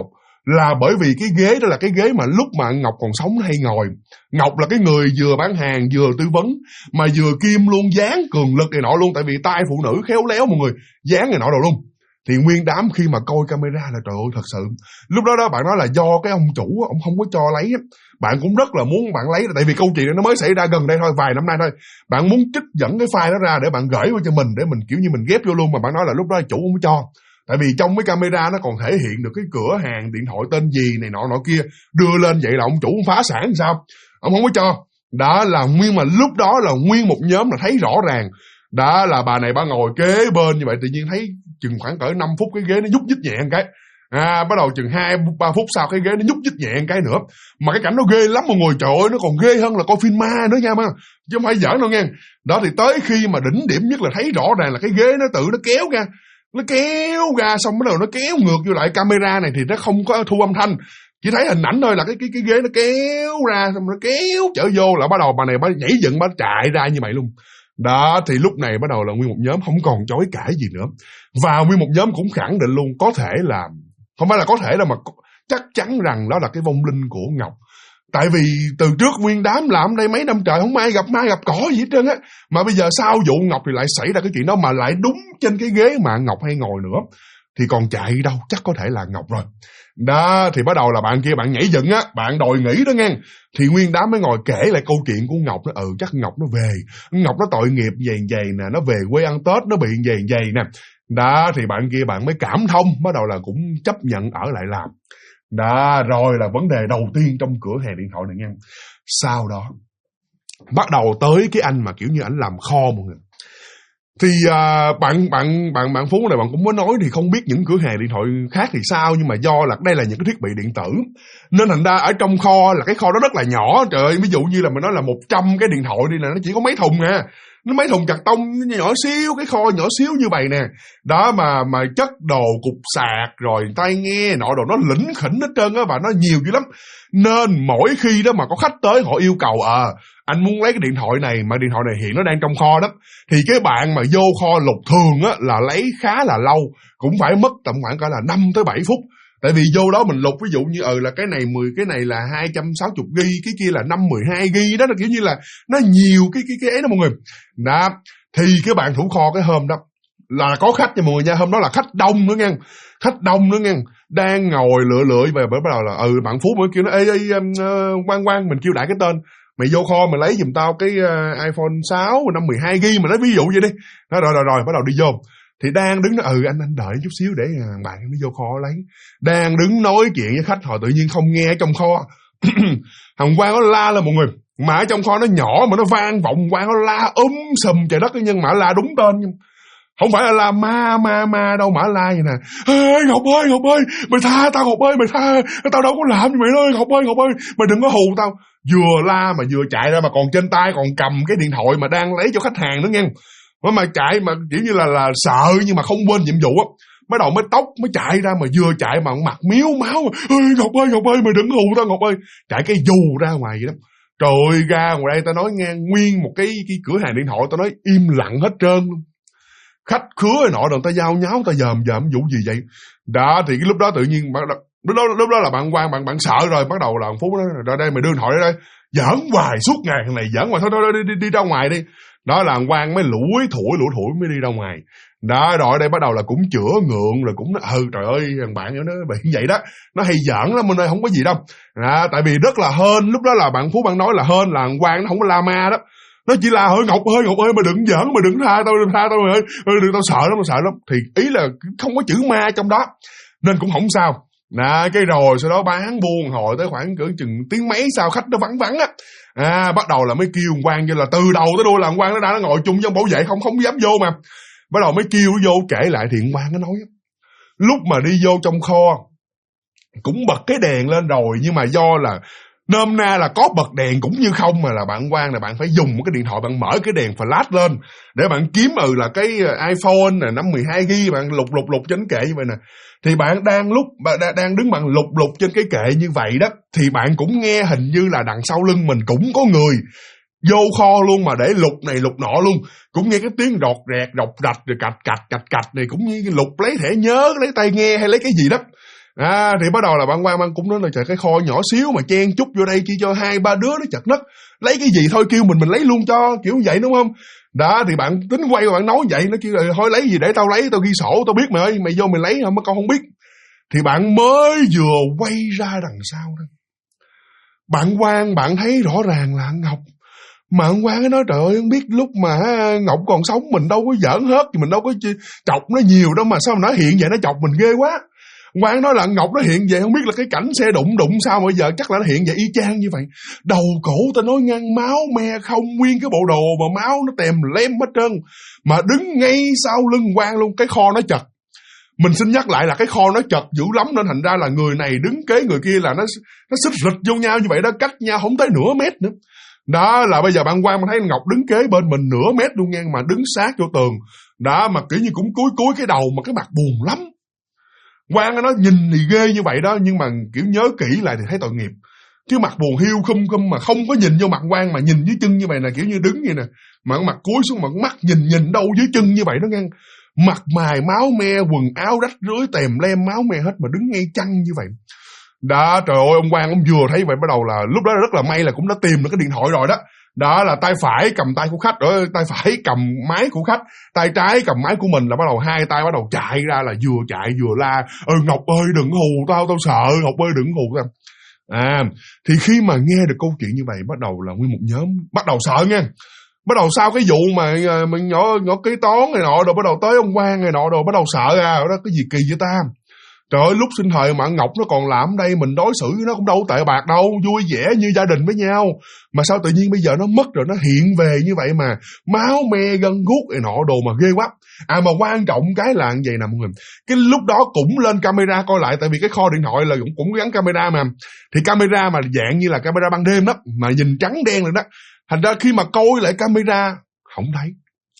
là bởi vì cái ghế đó là cái ghế mà lúc mà Ngọc còn sống hay ngồi. Ngọc là cái người vừa bán hàng vừa tư vấn mà vừa kim luôn, dán cường lực này nọ luôn, tại vì tay phụ nữ khéo léo mọi người, dán này nọ đồ luôn. Thì nguyên đám khi mà coi camera là trời ơi, thật sự lúc đó bạn nói là do cái ông chủ ông không có cho lấy. Bạn cũng rất là muốn bạn lấy, tại vì câu chuyện này nó mới xảy ra gần đây thôi, vài năm nay thôi. Bạn muốn trích dẫn cái file đó ra để bạn gửi qua cho mình, để mình kiểu như mình ghép vô luôn, mà bạn nói là lúc đó chủ không có cho. Tại vì trong cái camera nó còn thể hiện được cái cửa hàng điện thoại tên gì này nọ kia, đưa lên vậy là ông chủ phá sản sao? Ông không có cho. Đó là nguyên, mà lúc đó là nguyên một nhóm là thấy rõ ràng. Đó là bà này bà ngồi kế bên như vậy, tự nhiên thấy chừng khoảng cỡ 5 phút cái ghế nó nhúc nhích nhẹ một cái. Bắt đầu chừng 2-3 phút sau cái ghế nó nhúc nhích nhẹ một cái nữa. Mà cái cảnh nó ghê lắm mọi người, trời ơi, nó còn ghê hơn là coi phim ma nữa nha má. Chứ không phải giỡn đâu nha. Đó thì tới khi mà đỉnh điểm nhất là thấy rõ ràng là cái ghế nó tự nó kéo ra. Nó kéo ra xong bắt đầu nó kéo ngược vô lại camera này thì nó không có thu âm thanh. Chỉ thấy hình ảnh thôi là cái ghế nó kéo ra, xong nó kéo trở vô là bắt đầu bà này bà nhảy dựng bà chạy ra như vậy luôn. Đó thì lúc này bắt đầu là nguyên một nhóm không còn chối cãi gì nữa. Và nguyên một nhóm cũng khẳng định luôn, có thể là, không phải là có thể đâu mà chắc chắn rằng đó là cái vong linh của Ngọc. Tại vì từ trước nguyên đám làm đây mấy năm trời không ai gặp ma gặp cỏ gì hết trơn á. Mà bây giờ sau vụ Ngọc thì lại xảy ra cái chuyện đó, mà lại đúng trên cái ghế mà Ngọc hay ngồi nữa. Thì còn chạy đâu, chắc có thể là Ngọc rồi. Đó thì bắt đầu là bạn kia bạn nhảy dựng á, bạn đòi nghỉ đó nghe. Thì nguyên đám mới ngồi kể lại câu chuyện của Ngọc đó. Chắc Ngọc nó về, Ngọc nó tội nghiệp vậy nè, nó về quê ăn Tết nó bị vậy nè. Đó thì bạn kia bạn mới cảm thông, bắt đầu là cũng chấp nhận ở lại làm. Đó rồi là vấn đề đầu tiên trong cửa hàng điện thoại này nha. Sau đó bắt đầu tới cái anh mà kiểu như anh làm kho mọi người. Thì bạn Phú này bạn cũng mới nói thì không biết những cửa hàng điện thoại khác thì sao, nhưng mà do là đây là những cái thiết bị điện tử nên thành ra ở trong kho là cái kho đó rất là nhỏ. Trời ơi, ví dụ như là mình nói là 100 cái điện thoại đi là nó chỉ có mấy thùng à. Nó mấy thùng carton nhỏ xíu, cái kho nhỏ xíu như vậy nè. Đó mà chất đồ cục sạc rồi tai nghe nọ đồ nó lỉnh khỉnh hết trơn á, và nó nhiều dữ lắm. Nên mỗi khi đó mà có khách tới họ yêu cầu anh muốn lấy cái điện thoại này mà điện thoại này hiện nó đang trong kho đó, thì cái bạn mà vô kho lục thường á là lấy khá là lâu, cũng phải mất tầm khoảng cả là 5 tới 7 phút. Tại vì vô đó mình lục ví dụ như là cái này 10, cái này là 260 GB, cái kia là 512 GB đó, là kiểu như là nó nhiều cái ấy đó mọi người. Đó, thì cái bạn thủ kho cái hôm đó là có khách nha mọi người nha, hôm đó là khách đông nữa nha. Khách đông nữa nha, đang ngồi lựa về bắt đầu là bạn Phú mới kêu nó Quang mình kêu đại cái tên. Mày vô kho mày lấy giùm tao cái iPhone 6 512 GB mà lấy ví dụ vậy đi. Đó rồi bắt đầu đi vô. Thì đang đứng đó, anh đợi chút xíu để bạn nó vô kho lấy. Đang đứng nói chuyện với khách, họ tự nhiên không nghe ở trong kho. Thằng Quang nó la lên mọi người. Mà ở trong kho nó nhỏ mà nó vang vọng, Quang nó la sùm trời đất, nhưng mà la đúng tên. Không phải là la ma đâu mà la vậy nè. Ê Ngọc ơi, mày tha tao Ngọc ơi, mày tha, tao đâu có làm như mày ơi, Ngọc ơi, mày đừng có hù tao. Vừa la mà vừa chạy ra, mà còn trên tay còn cầm cái điện thoại mà đang lấy cho khách hàng nữa nghe. Mà chạy mà kiểu như là sợ nhưng mà không quên nhiệm vụ á. Mới đầu mới tóc mới chạy ra, mà vừa chạy mà mặt miếu máu. Ê Ngọc ơi, mày đừng hù tao Ngọc ơi. Chạy cái dù ra ngoài vậy đó. Trời ơi, ra ngoài đây tao nói nghe, nguyên một cái cửa hàng điện thoại tao nói im lặng hết trơn luôn. Khách khứa rồi nọ rồi ta giao nháo, ta dòm vụ gì vậy. Đó thì cái lúc đó tự nhiên lúc đó là bạn Quang bạn sợ rồi, bắt đầu là Phú nói ra đây mày đưa điện thoại ra đây. Giỡn hoài suốt ngày thằng này giỡn hoài, thôi đi ra ngoài đi. Đó là Quang mới lủi thủi mới đi ra ngoài. Đó rồi đây bắt đầu là cũng chữa ngượng rồi cũng trời ơi thằng bạn nó bị vậy đó, nó hay giỡn lắm mình ơi, không có gì đâu. Tại vì rất là hên, lúc đó là bạn Phú bạn nói là hên là thằng Quang nó không có la ma đó. Nó chỉ là Ngọc ơi mày đừng giỡn, mày đừng tha tao mày ơi, đừng, tao sợ lắm. Thì ý là không có chữ ma trong đó nên cũng không sao. Cái rồi sau đó bán buôn hồi tới khoảng chừng tiếng mấy sau khách nó vắng á. Bắt đầu là mới kêu Quang như là từ đầu tới đuôi là Quang nó ngồi chung với bảo vệ không dám vô mà. Bắt đầu mới kêu nó vô kể lại thì Quang nó nói lúc mà đi vô trong kho cũng bật cái đèn lên rồi, nhưng mà do là nôm na là có bật đèn cũng như không, mà là bạn Quang là bạn phải dùng một cái điện thoại, bạn mở cái đèn flash lên để bạn kiếm là cái iPhone này 512 GB, bạn lục trên kệ như vậy nè. Thì bạn đang đứng bạn lục trên cái kệ như vậy đó, thì bạn cũng nghe hình như là đằng sau lưng mình cũng có người vô kho luôn mà để lục này lục nọ luôn, cũng nghe cái tiếng rọt rẹt rọc rạch rồi cạch này, cũng như lục lấy thẻ nhớ, lấy tai nghe hay lấy cái gì đó. Thì bắt đầu là bạn Quang cũng nói là trời, cái kho nhỏ xíu mà chen chút vô đây chi cho 2-3 đứa nó chật nấc, lấy cái gì thôi kêu mình lấy luôn cho, kiểu vậy đúng không? Đó thì bạn tính quay và bạn nói vậy, nó kêu là thôi lấy gì để tao lấy, tao ghi sổ, tao biết mày ơi, mày vô mày lấy hả, mà con không biết. Thì bạn mới vừa quay ra đằng sau đó, bạn Quang bạn thấy rõ ràng là Ngọc. Mà ông Quang ấy nói trời ơi, không biết lúc mà Ngọc còn sống mình đâu có giỡn hết, thì mình đâu có chọc nó nhiều đâu, mà sao mà nó hiện vậy, nó chọc mình ghê quá. Quang nói là Ngọc nó hiện vậy, không biết là cái cảnh xe đụng sao mà bây giờ chắc là nó hiện vậy y chang như vậy. Đầu cổ ta nói ngang, máu me không, nguyên cái bộ đồ mà máu nó tèm lem hết trơn, mà đứng ngay sau lưng Quang luôn. Cái kho nó chật, mình xin nhắc lại là cái kho nó chật dữ lắm, nên thành ra là người này đứng kế người kia là nó xích rịch vô nhau như vậy đó, cách nhau không tới nửa mét nữa. Đó là bây giờ bạn Quang thấy Ngọc đứng kế bên mình nửa mét luôn nha, mà đứng sát vô tường. Đó mà kiểu như cũng cúi cái đầu, mà cái mặt buồn lắm. Quang nó nhìn thì ghê như vậy đó, nhưng mà kiểu nhớ kỹ lại thì thấy tội nghiệp. Chứ mặt buồn hiu khum mà không có nhìn vô mặt Quang, mà nhìn dưới chân như vậy nè, kiểu như đứng vậy nè, mà mặt cúi xuống, mà mắt nhìn đâu dưới chân như vậy đó nghe. Mặt mày máu me, quần áo rách rưới tèm lem máu me hết, mà đứng ngay chăn như vậy. Đó trời ơi, ông Quang ông vừa thấy vậy bắt đầu là lúc đó rất là may là cũng đã tìm được cái điện thoại rồi đó. Đó là tay phải cầm tay của khách, rồi tay phải cầm máy của khách, tay trái cầm máy của mình, là bắt đầu hai tay bắt đầu chạy ra, là vừa chạy vừa la Ngọc ơi đừng hù tao sợ, Ngọc ơi đừng hù tao. Thì khi mà nghe được câu chuyện như vậy, bắt đầu là nguyên một nhóm bắt đầu sợ nha. Bắt đầu sau cái vụ mà mình nhỏ kế toán này nọ, rồi bắt đầu tới ông Quang này nọ, rồi bắt đầu sợ ra đó, cái gì kỳ vậy ta. Trời ơi, lúc sinh thời mà Ngọc nó còn làm đây, mình đối xử với nó cũng đâu tệ bạc đâu, vui vẻ như gia đình với nhau. Mà sao tự nhiên bây giờ nó mất rồi, nó hiện về như vậy mà máu me gân guốc này nọ đồ, mà ghê quá. Mà quan trọng cái là như vậy nè mọi người. Cái lúc đó cũng lên camera coi lại, tại vì cái kho điện thoại là cũng gắn camera mà. Thì camera mà dạng như là camera ban đêm đó, mà nhìn trắng đen rồi đó. Thành ra khi mà coi lại camera không thấy.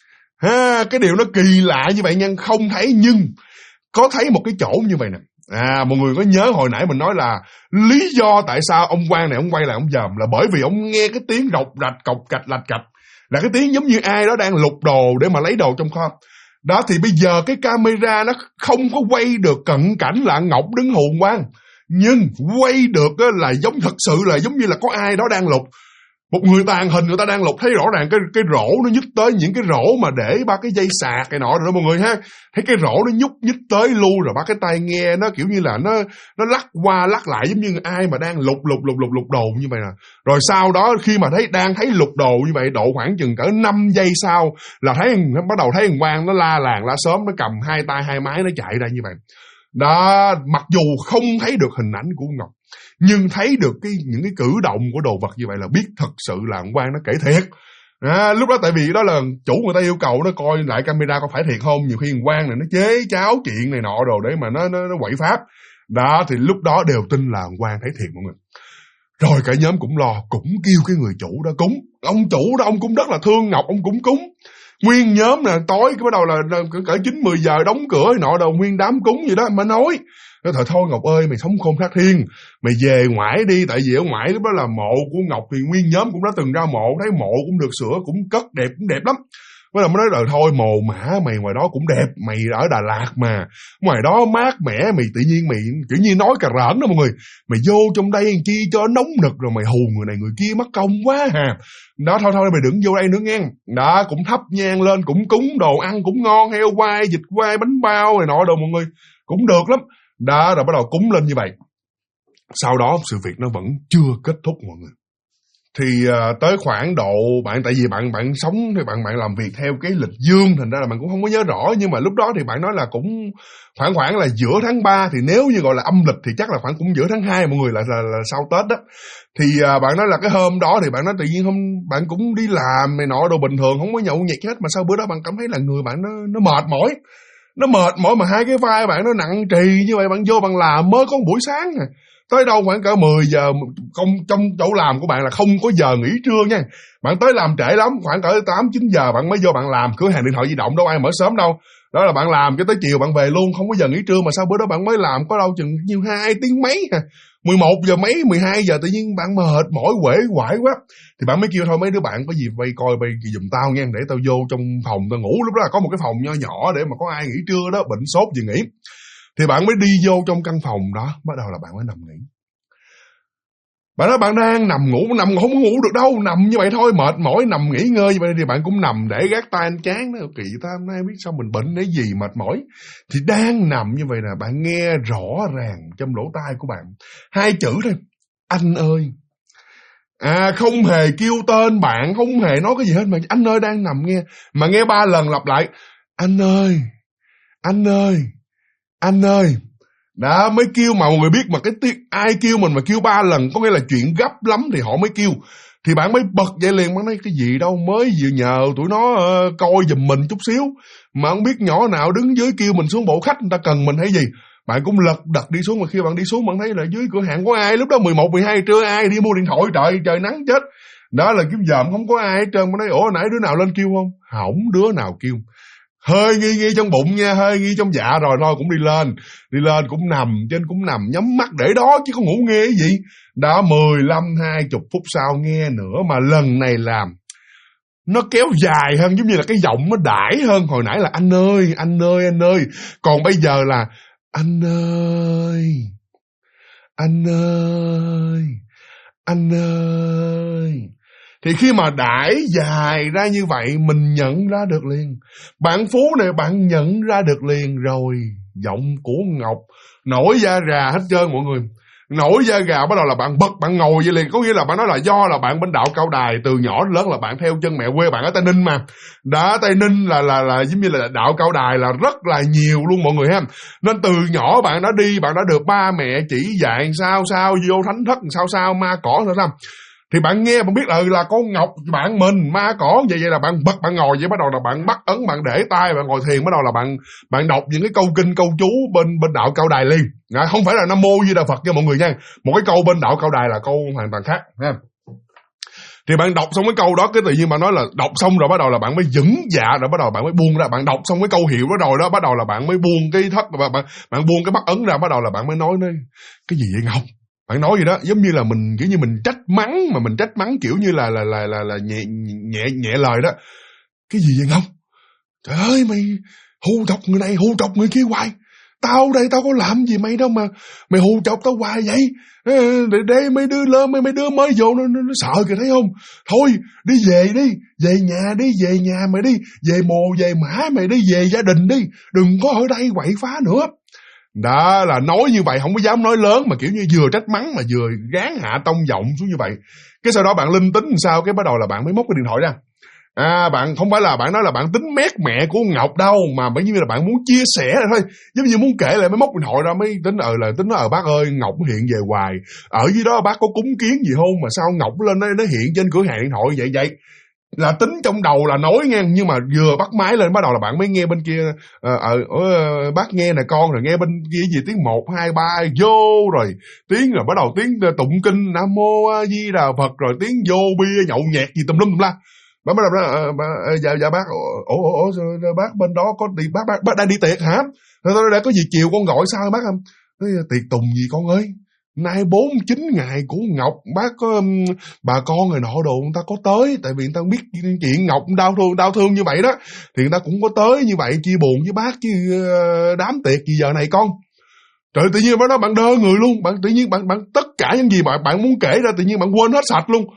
Cái điều nó kỳ lạ như vậy nha, không thấy nhưng có thấy một cái chỗ như vậy nè. Mọi người có nhớ hồi nãy mình nói là lý do tại sao ông Quang này ông quay lại ông dòm là bởi vì ông nghe cái tiếng rộc rạch cộc cạch lạch cạch, là cái tiếng giống như ai đó đang lục đồ để mà lấy đồ trong kho. Đó thì bây giờ cái camera nó không có quay được cận cảnh là Ngọc đứng hù Quang, nhưng quay được là giống thật sự là giống như là có ai đó đang lục. Một người tàn hình người ta đang lục, thấy rõ ràng cái rổ nó nhích tới những cái rổ mà để ba cái dây sạc cái nọ rồi đó mọi người ha. Thấy cái rổ nó nhích tới luôn, rồi ba cái tai nghe nó kiểu như là nó lắc qua lắc lại giống như ai mà đang lục đồ như vậy nè. Rồi sau đó khi mà đang thấy lục đồ như vậy, độ khoảng chừng cỡ 5 giây sau là bắt đầu thấy thằng Quang nó la làng la xóm, nó cầm hai tay hai máy nó chạy ra như vậy. Đó, mặc dù không thấy được hình ảnh của Ngọc, nhưng thấy được những cái cử động của đồ vật như vậy là biết thật sự là ông Quang nó kể thiệt. Lúc đó tại vì đó là chủ người ta yêu cầu nó coi lại camera có phải thiệt không. Nhiều khi ông Quang này nó chế cháo chuyện này nọ đồ để mà nó quậy pháp. Đó thì lúc đó đều tin là ông Quang thấy thiệt mọi người. Rồi cả nhóm cũng lo, cũng kêu cái người chủ đó cúng. Ông chủ đó ông cũng rất là thương Ngọc, ông cũng cúng. Nguyên nhóm nè, tối cái bắt đầu là cỡ 9-10 giờ đóng cửa nọ đồ, nguyên đám cúng gì đó mà nói thôi Ngọc ơi, mày sống khôn thác thiên, mày về ngoại đi. Tại vì ở ngoại lúc đó là mộ của Ngọc thì nguyên nhóm cũng đã từng ra mộ, thấy mộ cũng được sửa, cũng cất đẹp, cũng đẹp lắm. Mới là mới nói thôi mồ mã mày ngoài đó cũng đẹp, mày ở Đà Lạt mà, ngoài đó mát mẻ, mày tự nhiên mày kiểu như nói cà rỡn đó mọi người, mày vô trong đây làm chi cho nóng nực rồi mày hù người này người kia mất công quá hà. Đó thôi mày đừng vô đây nữa nghe. Đó cũng thắp nhang lên, cũng cúng đồ ăn cũng ngon, heo quay, vịt quay, bánh bao này nọ đồ mọi người, cũng được lắm. Đó rồi bắt đầu cúng lên như vậy. Sau đó sự việc nó vẫn chưa kết thúc mọi người. Thì tới khoảng độ tại vì bạn sống thì bạn làm việc theo cái lịch dương, thành ra là bạn cũng không có nhớ rõ, nhưng mà lúc đó thì bạn nói là cũng khoảng là giữa tháng 3, thì nếu như gọi là âm lịch thì chắc là khoảng cũng giữa tháng 2 mọi người, là sau Tết đó. Thì bạn nói là cái hôm đó thì bạn nói tự nhiên bạn cũng đi làm này nọ đồ bình thường, không có nhậu nhẹt hết, mà sau bữa đó bạn cảm thấy là người bạn nó mệt mỏi. Nó mệt mỏi mà hai cái vai bạn nó nặng trì như vậy, bạn vô bạn làm mới có một buổi sáng nè. Tới đâu khoảng cỡ 10 giờ, trong chỗ làm của bạn là không có giờ nghỉ trưa nha. Bạn tới làm trễ lắm, khoảng cỡ 8-9 giờ bạn mới vô bạn làm, cửa hàng điện thoại di động đâu ai mở sớm đâu. Đó là bạn làm cho tới chiều bạn về luôn, không có giờ nghỉ trưa, mà sau bữa đó bạn mới làm có đâu chừng nhiêu 2 tiếng mấy, 11 giờ mấy, 12 giờ tự nhiên bạn mệt mỏi quể quải quá. Thì bạn mới kêu thôi mấy đứa bạn có gì vây coi giùm tao nha, để tao vô trong phòng tao ngủ. Lúc đó là có một cái phòng nho nhỏ để mà có ai nghỉ trưa đó, bệnh sốt gì nghỉ. Thì bạn mới đi vô trong căn phòng đó, bắt đầu là bạn mới nằm nghỉ. Bạn nói bạn đang nằm không có ngủ được đâu, nằm như vậy thôi, mệt mỏi, nằm nghỉ ngơi như vậy thì bạn cũng nằm để gác tay anh chán đó, kỳ ta hôm nay biết sao mình bệnh cái gì mệt mỏi. Thì đang nằm như vậy nè, bạn nghe rõ ràng trong lỗ tai của bạn 2 chữ thôi, anh ơi. Không hề kêu tên bạn, không hề nói cái gì hết, mà anh ơi đang nằm nghe. Mà nghe 3 lần lặp lại, anh ơi, anh ơi, anh ơi. Đã mới kêu, mà mọi người biết mà cái tiếng ai kêu mình mà kêu 3 lần có nghĩa là chuyện gấp lắm thì họ mới kêu. Thì bạn mới bật dậy liền, bạn nói cái gì đâu, mới vừa nhờ tụi nó coi giùm mình chút xíu, mà không biết nhỏ nào đứng dưới kêu mình xuống bộ khách, người ta cần mình hay gì. Bạn cũng lật đật đi xuống, mà khi bạn đi xuống bạn thấy là dưới cửa hàng có ai, lúc đó 11, 12 trưa ai đi mua điện thoại, trời nắng chết. Đó là kiếm dòm không có ai hết trơn. Bạn nói ủa nãy đứa nào lên kêu không? Không đứa nào kêu. Hơi nghi trong bụng nha, hơi nghi trong dạ rồi thôi cũng đi lên cũng nằm, trên cũng nằm nhắm mắt để đó chứ không ngủ nghe cái gì. Đã 15, 20 phút sau nghe nữa, mà lần này làm nó kéo dài hơn, giống như là cái giọng nó đãi hơn. Hồi nãy là anh ơi, anh ơi, anh ơi. Còn bây giờ là anh ơi, anh ơi, anh ơi. Thì khi mà đãi dài ra như vậy, mình nhận ra được liền. Bạn Phú này bạn nhận ra được liền rồi. Giọng của Ngọc nổi da gà hết trơn mọi người. Nổi da gà, bắt đầu là bạn bật, bạn ngồi vậy liền. Có nghĩa là bạn nói là do là bạn bên đạo Cao Đài, từ nhỏ đến lớn là bạn theo chân mẹ quê bạn ở Tây Ninh mà. Đã Tây Ninh là giống như là đạo Cao Đài là rất là nhiều luôn mọi người ha. Nên từ nhỏ bạn đã đi, bạn đã được ba mẹ chỉ dạy sao vô thánh thất sao ma cỏ sao. Thì bạn nghe bạn biết là con Ngọc bạn mình ma cỏ vậy là bạn bật, bạn ngồi vậy, bắt đầu là bạn bắt ấn, bạn để tay, bạn ngồi thiền, bắt đầu là bạn đọc những cái câu kinh câu chú bên đạo Cao Đài liền. Không phải là Nam Mô Di Đà Phật nha mọi người nha. Một cái câu bên đạo Cao Đài là câu hoàn toàn khác ha. Thì bạn đọc xong cái câu đó, cái tự nhiên bạn nói là đọc xong rồi bắt đầu là bạn mới vững dạ, rồi bắt đầu bạn mới buông ra. Bạn đọc xong cái câu hiệu đó rồi đó, bắt đầu là bạn mới buông cái thất, bạn buông cái bắt ấn ra, bắt đầu là bạn mới nói cái gì vậy Ngọc? Bạn nói gì đó giống như là mình kiểu như mình trách mắng, mà mình trách mắng kiểu như là nhẹ lời đó. Cái gì vậy Ngọc? Trời ơi mày hù chọc người này, hù chọc người kia hoài. Tao đây tao có làm gì mày đâu mà mày hù chọc tao hoài vậy? Để mấy đứa lớn, mấy đứa mới vô nó sợ kìa thấy không? Thôi đi, về nhà mày đi, về mồ về mã mày đi, về gia đình đi, đừng có ở đây quậy phá nữa. Đó là nói như vậy, không có dám nói lớn mà kiểu như vừa trách mắng mà vừa gán hạ tông giọng xuống như vậy. Cái sau đó bạn linh tính làm sao, cái bắt đầu là bạn mới móc cái điện thoại ra. Bạn không phải là bạn nói là bạn tính mét mẹ của Ngọc đâu, mà bởi như là bạn muốn chia sẻ rồi thôi, giống như muốn kể lại mới móc điện thoại ra, mới tính bác ơi Ngọc hiện về hoài, ở dưới đó bác có cúng kiến gì không mà sao Ngọc lên nó hiện trên cửa hàng điện thoại vậy. Là tính trong đầu là nói nghe, nhưng mà vừa bắt máy lên bắt đầu là bạn mới nghe bên kia bác nghe nè con, rồi nghe bên kia gì tiếng 1, 2, 3 vô, rồi tiếng rồi bắt đầu tiếng tụng kinh Nam Mô A Di Đà Phật, rồi tiếng vô bia nhậu nhẹt gì tùm lum tùm la. Bác bắt đầu dạ bác, bác bên đó có đi, bác đang đi tiệc hả? Đã có gì chiều con gọi sao bác không? Tiệc tùng gì con ơi? Nay 49 ngày của Ngọc, bác có bà con người nọ đồ người ta có tới, tại vì người ta biết chuyện Ngọc đau thương như vậy đó, thì người ta cũng có tới như vậy chia buồn với bác chứ đám tiệc gì giờ này con. Trời, tự nhiên đó bạn đơ người luôn, bạn tự nhiên bạn tất cả những gì bạn muốn kể ra tự nhiên bạn quên hết sạch luôn.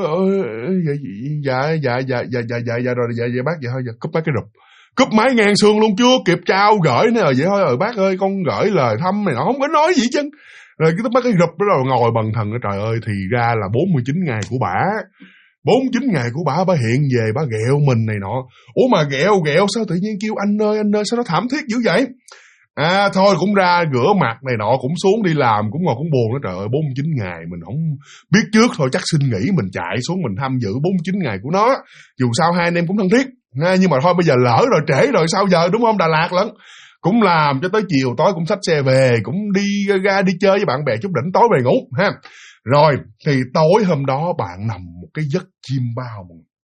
Dạ bác, dạ thôi, cúp mấy cái rụp. Cúp máy ngang xương luôn, chưa kịp trao gửi nữa rồi, vậy thôi bác ơi con gửi lời thăm này nó không có nói gì chứ. Rồi cái bắt cái rụp đó rồi ngồi bần thần. Trời ơi, thì ra là 49 ngày của bả. 49 ngày của bả hiện về, bả ghẹo mình này nọ. Ủa mà ghẹo sao tự nhiên kêu anh ơi sao nó thảm thiết dữ vậy? Thôi cũng ra rửa mặt này nọ, cũng xuống đi làm, cũng ngồi cũng buồn đó. Trời ơi, 49 ngày mình không biết trước thôi, chắc xin nghỉ mình chạy xuống mình tham dự 49 ngày của nó. Dù sao hai anh em cũng thân thiết, nhưng mà thôi bây giờ lỡ rồi, trễ rồi sao giờ, đúng không? Đà Lạt lắm. Cũng làm cho tới chiều tối cũng xách xe về, cũng đi ra đi chơi với bạn bè chút đỉnh, tối về ngủ ha. Rồi thì tối hôm đó bạn nằm một cái giấc chim bao.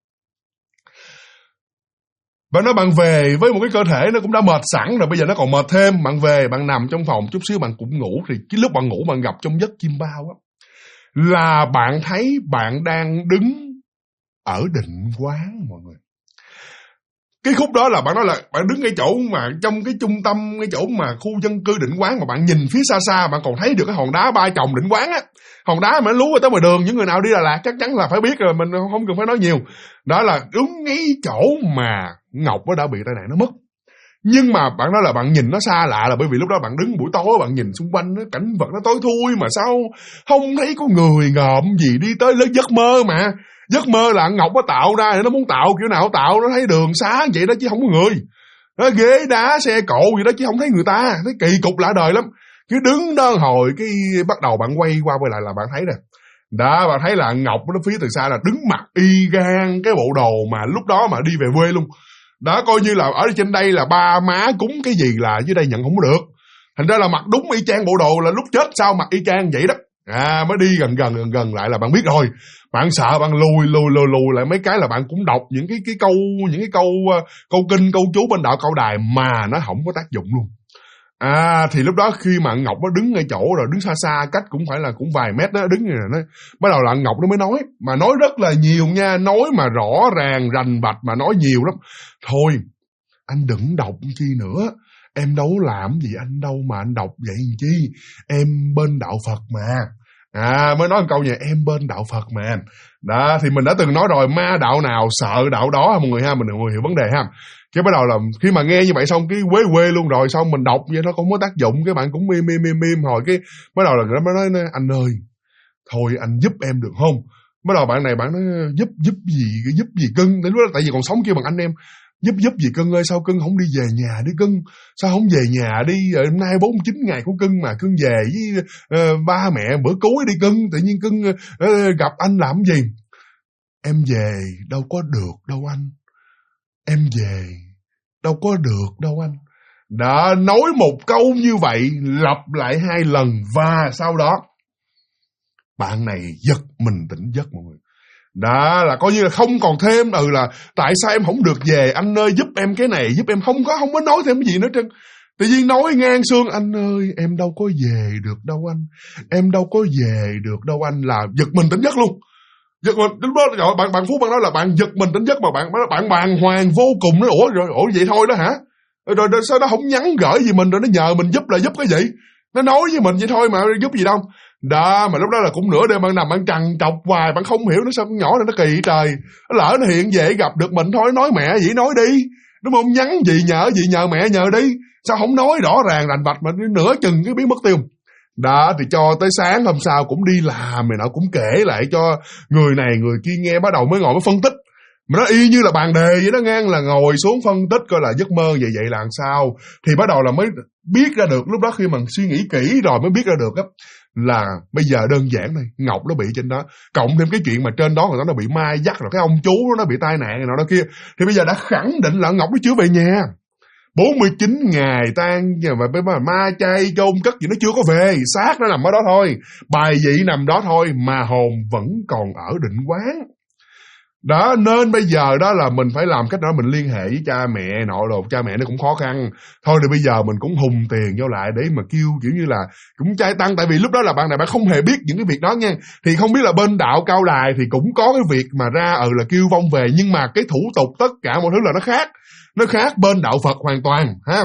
Bạn nói bạn về với một cái cơ thể nó cũng đã mệt sẵn rồi, bây giờ nó còn mệt thêm. Bạn về, bạn nằm trong phòng chút xíu bạn cũng ngủ. Thì cái lúc bạn ngủ bạn gặp trong giấc chim bao á, là bạn thấy bạn đang đứng ở định quán mọi người. Cái khúc đó là bạn nói là bạn đứng cái chỗ mà trong cái trung tâm, cái chỗ mà khu dân cư Định Quán, mà bạn nhìn phía xa xa bạn còn thấy được cái hòn đá ba chồng Định Quán á. Hòn đá mà nó lú tới ngoài đường, những người nào đi Đà Lạt chắc chắn là phải biết rồi, mình không cần phải nói nhiều. Đó là đúng ngay chỗ mà Ngọc nó đã bị tai nạn nó mất. Nhưng mà bạn nói là bạn nhìn nó xa lạ là bởi vì lúc đó bạn đứng buổi tối, bạn nhìn xung quanh nó, cảnh vật nó tối thui mà sao không thấy có người ngợm gì đi tới. Lớn giấc mơ mà. Giấc mơ là Ngọc nó tạo ra, nó muốn tạo kiểu nào tạo, nó thấy đường xá vậy đó chứ không có người. Nó ghế đá xe cộ gì đó chứ không thấy người ta. Thấy kỳ cục lạ đời lắm. Cứ đứng đó hồi cái bắt đầu bạn quay qua quay lại là bạn thấy nè. Đó, bạn thấy là Ngọc nó phía từ xa là đứng mặt y gan cái bộ đồ mà lúc đó mà đi về quê luôn. Đó, coi như là ở trên đây là ba má cúng cái gì là dưới đây nhận không có được. Thành ra là mặc đúng y chang bộ đồ là lúc chết sao mặc y chang vậy đó. Mới đi gần lại là bạn biết rồi. Bạn sợ bạn lùi lại mấy cái là bạn cũng đọc những cái câu kinh, câu chú bên đạo câu đài mà nó không có tác dụng luôn. Thì lúc đó khi mà Ngọc nó đứng ngay chỗ rồi, đứng xa xa cách cũng phải là cũng vài mét đó, đứng như nó bắt đầu là Ngọc nó mới nói, mà nói rất là nhiều nha, nói mà rõ ràng rành bạch mà nói nhiều lắm. Thôi anh đừng đọc chi nữa, em đâu làm gì anh đâu mà anh đọc vậy làm chi, em bên đạo Phật mà. Mới nói một câu nha, em bên đạo Phật mà. Đó, thì mình đã từng nói rồi, ma đạo nào sợ đạo đó ha mọi người ha, mình đừng hiểu vấn đề ha. Cái bắt đầu là khi mà nghe như vậy xong cái quê luôn rồi, xong mình đọc vậy nó không có tác dụng, cái bạn cũng im hồi cái bắt đầu là nó mới nói anh ơi, thôi anh giúp em được không? Bắt đầu bạn này bạn nói giúp gì cưng, đến lúc đó tại vì còn sống kêu bằng anh em. Giúp gì cưng ơi, sao cưng không đi về nhà đi cưng? Sao không về nhà đi? Hôm nay 49 ngày của cưng mà cưng về với ba mẹ bữa cuối đi cưng. Tự nhiên cưng gặp anh làm gì? Em về đâu có được đâu anh. Em về đâu có được đâu anh. Đã nói một câu như vậy lặp lại 2 lần và sau đó bạn này giật mình tỉnh giấc mọi người. Đó là coi như là không còn thêm là tại sao em không được về anh ơi, giúp em cái này giúp em, không có nói thêm cái gì nữa trơn. Tự nhiên nói ngang xương, anh ơi em đâu có về được đâu anh, em đâu có về được đâu anh, là giật mình tỉnh giấc luôn. Giật mình lúc đó bạn Phú bạn nói là bạn giật mình tỉnh giấc mà bạn bàng hoàng vô cùng. Nói ủa vậy thôi đó hả? Rồi sao nó không nhắn gửi gì mình rồi nó nhờ mình giúp là giúp cái gì? Nó nói với mình vậy thôi mà giúp gì đâu. Đó, mà lúc đó là cũng nửa đêm bạn nằm bạn trằn trọc hoài, bạn không hiểu nó sao con nhỏ này nó kỳ trời. Nó lỡ nó hiện về gặp được mình thôi, nói mẹ vậy nói đi. Đúng không? Nhắn gì nhờ mẹ nhờ đi. Sao không nói rõ ràng rành bạch mà nửa chừng cái biến mất tiêu. Đó, thì cho tới sáng hôm sau cũng đi làm rồi nó cũng kể lại cho người này người kia nghe, bắt đầu mới ngồi mới phân tích. Mà nó y như là bàn đề vậy đó ngang, là ngồi xuống phân tích coi là giấc mơ vậy là làm sao. Thì bắt đầu là mới biết ra được, lúc đó khi mà suy nghĩ kỹ rồi mới biết ra được á, là bây giờ đơn giản này, Ngọc nó bị trên đó, cộng thêm cái chuyện mà trên đó người nó bị ma dắt rồi cái ông chú nó bị tai nạn này nọ kia, thì bây giờ đã khẳng định là Ngọc nó chưa về nhà. 49 ngày tan và ma chay chôn cất gì nó chưa có về, xác nó nằm ở đó thôi, bài vị nằm đó thôi mà hồn vẫn còn ở Định Quán. Đó, nên bây giờ đó là mình phải làm cách đó, mình liên hệ với cha mẹ nội đồ, cha mẹ nó cũng khó khăn. Thôi thì bây giờ mình cũng hùng tiền vô lại để mà kêu kiểu như là cũng trai tăng, tại vì lúc đó là bạn này bạn không hề biết những cái việc đó nha. Thì không biết là bên đạo Cao Đài thì cũng có cái việc mà ra là kêu vong về, nhưng mà cái thủ tục tất cả mọi thứ là nó khác bên đạo Phật hoàn toàn ha.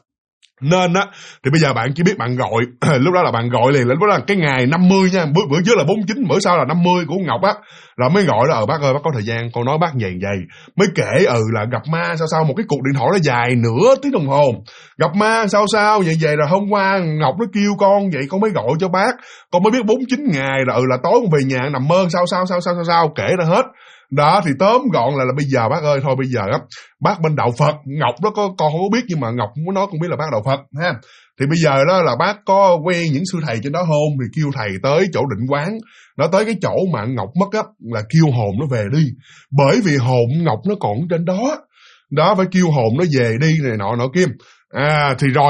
Nên á thì bây giờ bạn chỉ biết bạn gọi lúc đó là bạn gọi liền, lúc đó là cái ngày 50 nha, bữa trước là 49, bữa sau là 50 của Ngọc á, là mới gọi là bác ơi bác có thời gian con nói bác vậy mới kể là gặp ma sao một cái cuộc điện thoại nó dài nửa tiếng đồng hồ, gặp ma sao vậy rồi hôm qua Ngọc nó kêu con vậy con mới gọi cho bác, con mới biết 49 ngày là tối con về nhà nằm mơ sao kể ra hết. Đó thì tóm gọn là bây giờ bác ơi, thôi bây giờ á bác bên đạo Phật, Ngọc đó con không có biết nhưng mà Ngọc muốn nói con biết là bác đạo Phật ha. Thì bây giờ đó là bác có quen những sư thầy trên đó không, thì kêu thầy tới chỗ Định Quán, nó tới cái chỗ mà Ngọc mất á, là kêu hồn nó về đi, bởi vì hồn Ngọc nó còn trên đó, phải kêu hồn nó về đi này nọ kia. Thì rồi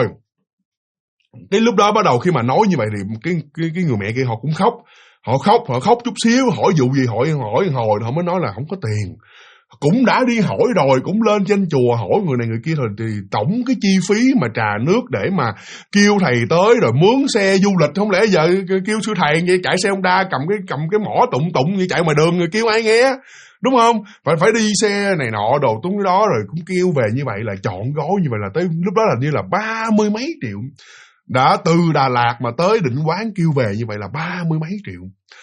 cái lúc đó bắt đầu khi mà nói như vậy thì cái người mẹ kia họ cũng khóc. Họ khóc chút xíu, hỏi vụ gì hỏi hồi họ mới nói là không có tiền. Cũng đã đi hỏi rồi, cũng lên trên chùa hỏi người này người kia rồi, thì tổng cái chi phí mà trà nước để mà kêu thầy tới rồi mướn xe du lịch, không lẽ giờ kêu sư thầy vậy chạy xe Honda cầm cái mỏ tụng như chạy ngoài đường người kêu ai nghe. đúng không? Phải đi xe này nọ đồ túng đó rồi cũng kêu về như vậy, là chọn gói như vậy, là tới lúc đó là như là 30 mấy triệu. Đã từ Đà Lạt mà tới Định Quán kêu về như vậy là 30 mấy triệu.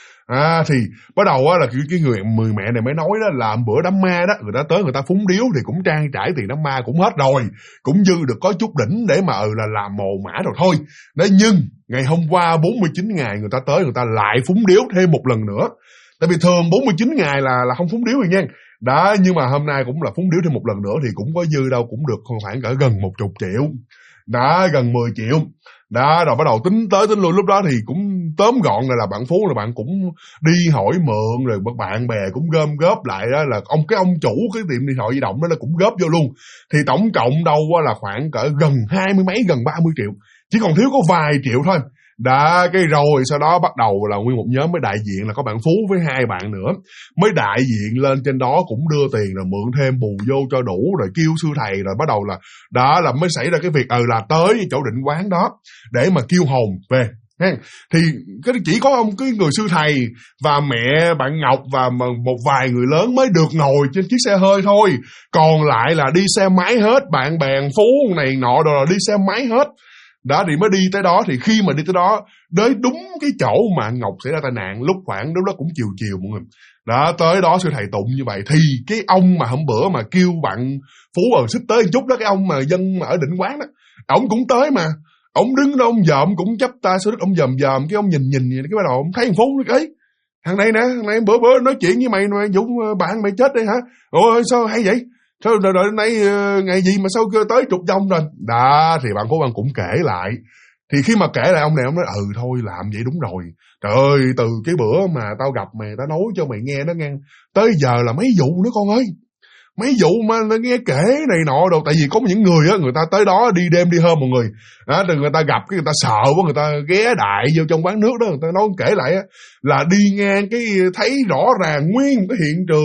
Thì bắt đầu á là cái người mẹ này mới nói đó là bữa đám ma đó, người ta tới người ta phúng điếu thì cũng trang trải tiền đám ma cũng hết rồi, cũng dư được có chút đỉnh để mà là làm mồ mã rồi thôi. Đấy, nhưng ngày hôm qua 49 ngày người ta tới người ta lại phúng điếu thêm một lần nữa. Tại vì thường 49 ngày là không phúng điếu rồi nha. Đó, nhưng mà hôm nay cũng là phúng điếu thêm một lần nữa thì cũng có dư đâu, cũng được khoảng cỡ gần 10 triệu. Đó, gần 10 triệu. Đó, rồi bắt đầu tính tới tính lui, lúc đó thì cũng tóm gọn là bạn Phú là bạn cũng đi hỏi mượn, rồi bạn bè cũng gom góp lại đó, là ông chủ cái tiệm điện thoại di động đó là cũng góp vô luôn. Thì tổng cộng đâu là khoảng cỡ gần 20 mấy, gần 30 triệu. Chỉ còn thiếu có vài triệu thôi. Đã, cái rồi sau đó bắt đầu là nguyên một nhóm mới đại diện là có bạn Phú với 2 bạn nữa, mới đại diện lên trên đó cũng đưa tiền rồi mượn thêm bù vô cho đủ, rồi kêu sư thầy, rồi bắt đầu là đó là mới xảy ra cái việc là tới chỗ Định Quán đó để mà kêu hồn về. Thì chỉ có ông cái người sư thầy và mẹ bạn Ngọc và một vài người lớn mới được ngồi trên chiếc xe hơi thôi, còn lại là đi xe máy hết, bạn bè Phú này nọ rồi đi xe máy hết. Đó, thì mới đi tới đó, thì khi mà đi tới đó đến đúng cái chỗ mà Ngọc xảy ra tai nạn, lúc đó cũng chiều mọi người. Đó, tới đó sư thầy tụng như vậy thì cái ông mà hôm bữa mà kêu bạn Phú xích tới một chút đó, cái ông mà dân mà ở Định Quán đó, ổng cũng tới mà. Ông đứng đó ông dòm cũng chắp tay xuống đất, ông dòm cái ông nhìn cái bắt đầu ông thấy thằng Phú nó ấy, thằng này bữa nói chuyện với mày Dũng, bạn mày chết đây hả? Ôi sao hay vậy? Sao đợi nay ngày gì mà sao tới trục vòng rồi. Đó, thì bạn Phú bạn cũng kể lại. Thì khi mà kể lại ông này, ông nói thôi làm vậy đúng rồi. Trời ơi, từ cái bữa mà tao gặp mày, tao nói cho mày nghe đó nghe, tới giờ là mấy vụ nữa con ơi. Mấy vụ mà nghe kể này nọ đâu. Tại vì có những người á, người ta tới đó đi đêm đi hôm mọi người. Rồi người ta gặp cái người ta sợ quá, người ta ghé đại vô trong quán nước đó, người ta nói kể lại á, là đi ngang cái thấy rõ ràng nguyên một cái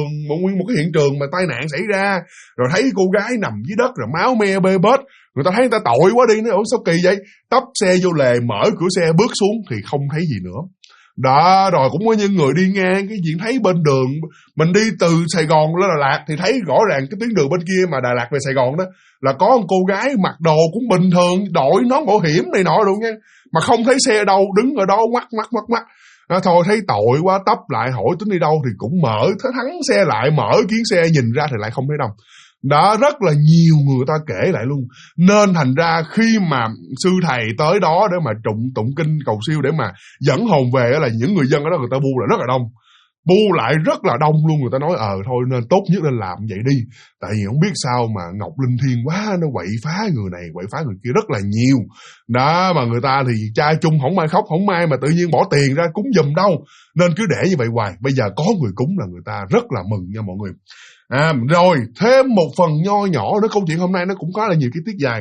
hiện trường mà tai nạn xảy ra, rồi thấy cô gái nằm dưới đất rồi máu me bê bết. Người ta thấy người ta tội quá đi, nói sao kỳ vậy, tấp xe vô lề, mở cửa xe bước xuống thì không thấy gì nữa. Đó, rồi cũng có những người đi ngang cái chuyện thấy bên đường, mình đi từ Sài Gòn lên Đà Lạt thì thấy rõ ràng cái tuyến đường bên kia mà Đà Lạt về Sài Gòn đó, là có một cô gái mặc đồ cũng bình thường, đội nón bảo hiểm này nọ luôn nha, mà không thấy xe đâu, đứng ở đó ngoắt. Thôi thấy tội quá, tấp lại hỏi tính đi đâu thì cũng mở, thắng xe lại, mở kiến xe nhìn ra thì lại không thấy đâu. Đó, rất là nhiều người ta kể lại luôn. Nên thành ra khi mà sư thầy tới đó để mà tụng kinh cầu siêu để mà dẫn hồn về là những người dân ở đó người ta bu lại rất là đông. Bu lại rất là đông luôn. Người ta nói thôi nên tốt nhất nên làm vậy đi. Tại vì không biết sao mà Ngọc Linh Thiên quá, nó quậy phá người này quậy phá người kia rất là nhiều. Đó, mà người ta thì cha chung không ai khóc không ai mà tự nhiên bỏ tiền ra cúng giùm đâu. Nên cứ để như vậy hoài. Bây giờ có người cúng là người ta rất là mừng nha mọi người. Rồi thêm một phần nho nhỏ nữa, câu chuyện hôm nay nó cũng có là nhiều cái tiết dài.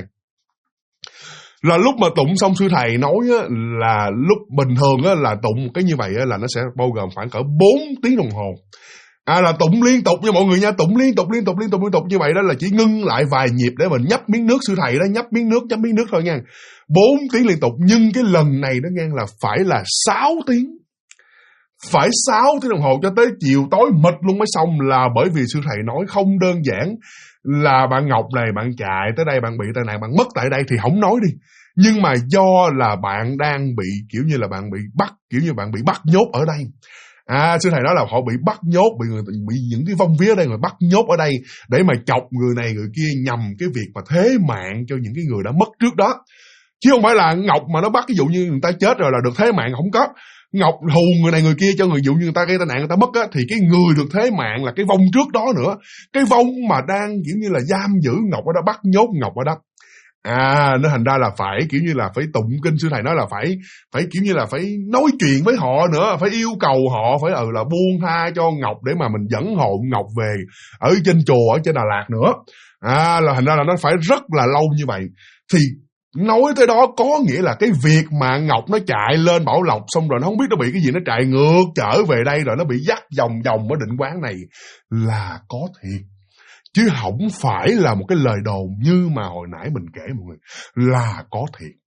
Là lúc mà tụng xong sư thầy nói á, là lúc bình thường á, là tụng cái như vậy á, là nó sẽ bao gồm khoảng cỡ 4 tiếng đồng hồ. Là tụng liên tục nha mọi người nha, tụng liên tục như vậy đó, là chỉ ngưng lại vài nhịp để mình nhấp miếng nước, sư thầy đó nhấp miếng nước thôi nha. 4 tiếng liên tục, nhưng cái lần này nó nghe là phải là 6 tiếng. Phải 6 tiếng đồng hồ cho tới chiều tối mịt luôn mới xong, là bởi vì sư thầy nói không đơn giản là bạn Ngọc này bạn chạy tới đây bạn bị tai nạn bạn mất tại đây thì không nói đi, nhưng mà do là bạn đang bị kiểu như là bạn bị bắt, kiểu như bạn bị bắt nhốt ở đây. Sư thầy nói là họ bị bắt nhốt, bị những cái vong vía ở đây người bắt nhốt ở đây để mà chọc người này người kia nhằm cái việc mà thế mạng cho những cái người đã mất trước đó. Chứ không phải là Ngọc mà nó bắt ví dụ như người ta chết rồi là được thế mạng, không có. Ngọc hù người này người kia cho người dụ như người ta gây tai nạn người ta mất á, thì cái người được thế mạng là cái vong trước đó nữa. Cái vong mà đang kiểu như là giam giữ Ngọc ở đó, bắt nhốt Ngọc ở đó. Nó thành ra là phải kiểu như là phải tụng kinh, sư thầy nói là phải kiểu như là phải nói chuyện với họ nữa, phải yêu cầu họ phải là buông tha cho Ngọc để mà mình dẫn hồn Ngọc về ở trên chùa ở trên Đà Lạt nữa. Là thành ra là nó phải rất là lâu như vậy. Thì nói tới đó có nghĩa là cái việc mà Ngọc nó chạy lên Bảo Lộc xong rồi nó không biết nó bị cái gì, nó chạy ngược trở về đây rồi nó bị dắt vòng vòng ở Định Quán này là có thiệt. Chứ không phải là một cái lời đồn như mà hồi nãy mình kể mọi người, là có thiệt.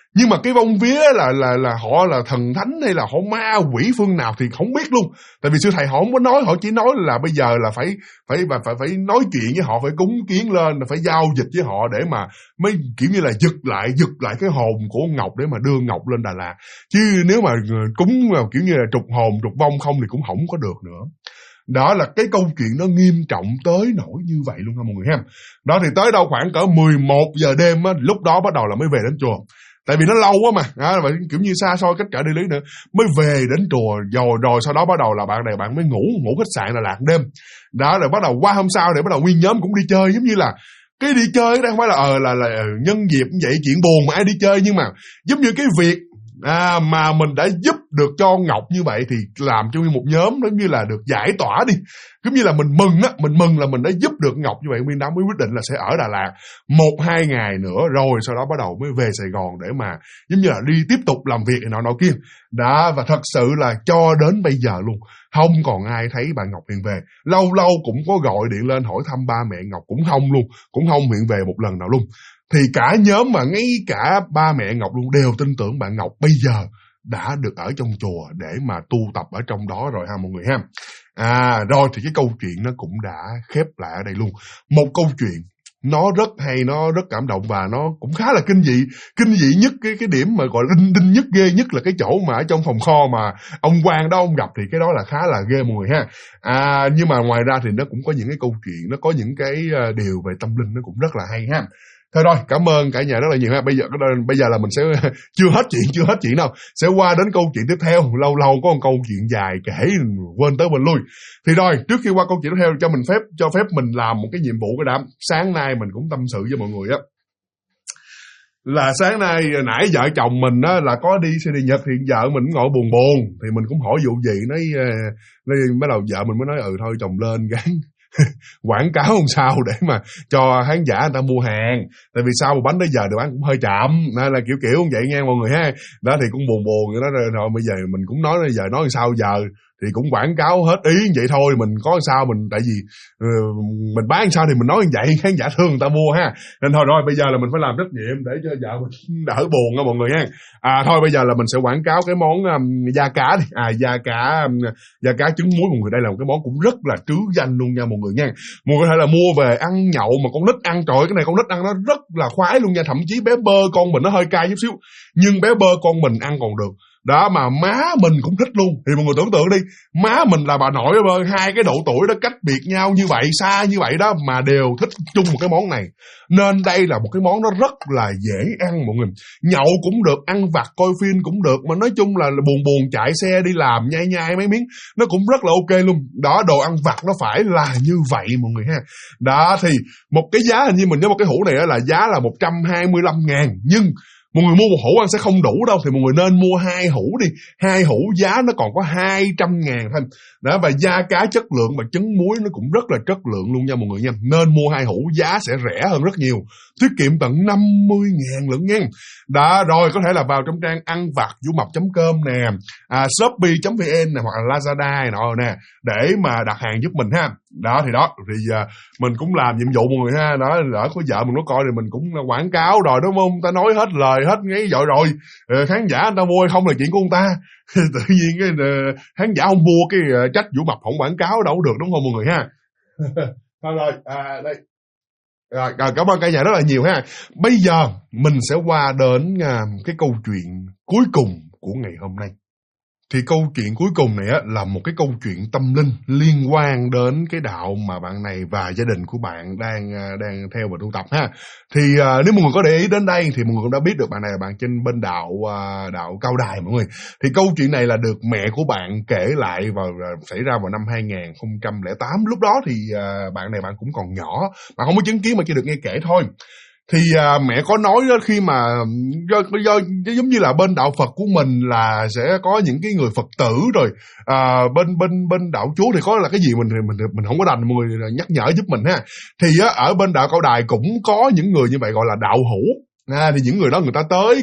Nhưng mà cái vong vía là họ là thần thánh hay là họ ma quỷ phương nào thì không biết luôn. Tại vì sư thầy họ không có nói, họ chỉ nói là bây giờ là phải nói chuyện với họ, phải cúng kiến lên, phải giao dịch với họ để mà mới kiểu như là giật lại cái hồn của Ngọc để mà đưa Ngọc lên Đà Lạt. Chứ nếu mà cúng kiểu như là trục hồn trục vong không thì cũng không có được nữa. Đó là cái câu chuyện nó nghiêm trọng tới nỗi như vậy luôn ha mọi người ha. Đó thì tới đâu khoảng cỡ 11 giờ đêm á, lúc đó bắt đầu là mới về đến chùa. Tại vì nó lâu quá mà, và kiểu như xa xôi cách cả địa lý nữa, mới về đến chùa rồi sau đó bắt đầu là bạn này bạn mới ngủ khách sạn Đà Lạt đêm. Đó rồi bắt đầu qua hôm sau thì bắt đầu nguyên nhóm cũng đi chơi, giống như là cái đi chơi đó không phải là nhân dịp vậy chuyện buồn mà ai đi chơi, nhưng mà giống như cái việc mà mình đã giúp được cho Ngọc như vậy thì làm cho một nhóm nó như là được giải tỏa đi. Giống như là mình mừng là mình đã giúp được Ngọc như vậy, Nguyên Đám mới quyết định là sẽ ở Đà Lạt 1-2 ngày nữa, rồi sau đó bắt đầu mới về Sài Gòn để mà giống như là đi tiếp tục làm việc này nọ kia. Đó, và thật sự là cho đến bây giờ luôn không còn ai thấy bà Ngọc hiện về. Lâu cũng có gọi điện lên hỏi thăm ba mẹ Ngọc cũng không luôn, cũng không hiện về một lần nào luôn. Thì cả nhóm mà ngay cả ba mẹ Ngọc luôn đều tin tưởng bạn Ngọc bây giờ đã được ở trong chùa để mà tu tập ở trong đó rồi ha mọi người ha. Rồi thì cái câu chuyện nó cũng đã khép lại ở đây luôn. Một câu chuyện nó rất hay, nó rất cảm động và nó cũng khá là kinh dị nhất. Cái điểm mà gọi là đinh nhất, ghê nhất là cái chỗ mà ở trong phòng kho mà ông quan đó ông gặp, thì cái đó là khá là ghê mọi người ha. Nhưng mà ngoài ra thì nó cũng có những cái câu chuyện, nó có những cái điều về tâm linh nó cũng rất là hay ha. Thôi rồi, cảm ơn cả nhà rất là nhiều ha. Bây giờ là mình sẽ chưa hết chuyện đâu. Sẽ qua đến câu chuyện tiếp theo. Lâu có một câu chuyện dài kể quên tới bên lui. Thì rồi, trước khi qua câu chuyện tiếp theo cho phép mình làm một cái nhiệm vụ cái đã. Sáng nay mình cũng tâm sự với mọi người á. Là sáng nay nãy vợ chồng mình á là có đi sinh nhật, thì vợ mình ngồi buồn thì mình cũng hỏi vụ gì, nói bắt đầu vợ mình mới nói thôi chồng lên gán quảng cáo làm sao để mà cho khán giả người ta mua hàng, tại vì sao một bánh tới giờ được bán cũng hơi chậm, nên là kiểu vậy nha mọi người ha. Đó thì cũng buồn đó, rồi bây giờ mình cũng nói giờ nói sao giờ thì cũng quảng cáo hết ý vậy thôi, mình có sao mình, tại vì mình bán sao thì mình nói như vậy khán giả thương người ta mua ha. Nên thôi rồi bây giờ là mình phải làm trách nhiệm để cho vợ mình đỡ buồn đó mọi người ha. Thôi bây giờ là mình sẽ quảng cáo cái món da cá đi. Da cá trứng muối mọi người, đây là một cái món cũng rất là trứ danh luôn nha mọi người nha. Mọi người có thể là mua về ăn nhậu mà con nít ăn, trời ơi, cái này con nít ăn nó rất là khoái luôn nha. Thậm chí bé Bơ con mình nó hơi cay chút xíu, nhưng bé Bơ con mình ăn còn được. Đó, mà má mình cũng thích luôn. Thì mọi người tưởng tượng đi, má mình là bà nội ơi, hai cái độ tuổi đó cách biệt nhau như vậy, xa như vậy đó, mà đều thích chung một cái món này. Nên đây là một cái món nó rất là dễ ăn mọi người. Nhậu cũng được, ăn vặt coi phim cũng được, mà nói chung là buồn chạy xe đi làm nhai mấy miếng nó cũng rất là ok luôn. Đó, đồ ăn vặt nó phải là như vậy mọi người ha. Đó thì một cái giá, hình như mình nhớ một cái hũ này là giá là 125.000, nhưng mọi người mua một hũ ăn sẽ không đủ đâu, thì mọi người nên mua 2 hũ đi. 2 hũ giá nó còn có 200.000 thôi. Đó, và da cá chất lượng và trứng muối nó cũng rất là chất lượng luôn nha mọi người nha. Nên mua 2 hũ, giá sẽ rẻ hơn rất nhiều, tiết kiệm tận 50.000 lận nha. Đó, rồi có thể là vào trong trang ăn vặt vuamập.com nè, shopee.vn nè, hoặc là Lazada này nọ nè, để mà đặt hàng giúp mình ha. Đó thì mình cũng làm nhiệm vụ mọi người ha. Đó, lỡ có vợ mình có coi thì mình cũng quảng cáo rồi đúng không? Ta nói hết lời hết ngay dội rồi, khán giả người ta mua hay không là chuyện của người ta. Tự nhiên cái khán giả không mua cái trách Vũ Mập không quảng cáo đâu được, đúng không mọi người ha. Thôi rồi, đây. Rồi, cảm ơn cả nhà rất là nhiều ha. Bây giờ mình sẽ qua đến cái câu chuyện cuối cùng của ngày hôm nay. Thì câu chuyện cuối cùng này á, là một cái câu chuyện tâm linh liên quan đến cái đạo mà bạn này và gia đình của bạn đang theo và tu tập ha. Thì nếu mọi người có để ý đến đây thì mọi người cũng đã biết được bạn này là bạn trên bên đạo Cao Đài mọi người. Thì câu chuyện này là được mẹ của bạn kể lại xảy ra vào năm 2008. Lúc đó thì bạn này bạn cũng còn nhỏ, bạn không có chứng kiến mà chỉ được nghe kể thôi. Thì mẹ có nói đó, khi mà do giống như là bên đạo Phật của mình là sẽ có những cái người Phật tử rồi, bên đạo Chúa thì có là cái gì mình không có đành, mọi người nhắc nhở giúp mình ha. Thì ở bên đạo Cao Đài cũng có những người như vậy gọi là đạo hữu. Thì những người đó người ta tới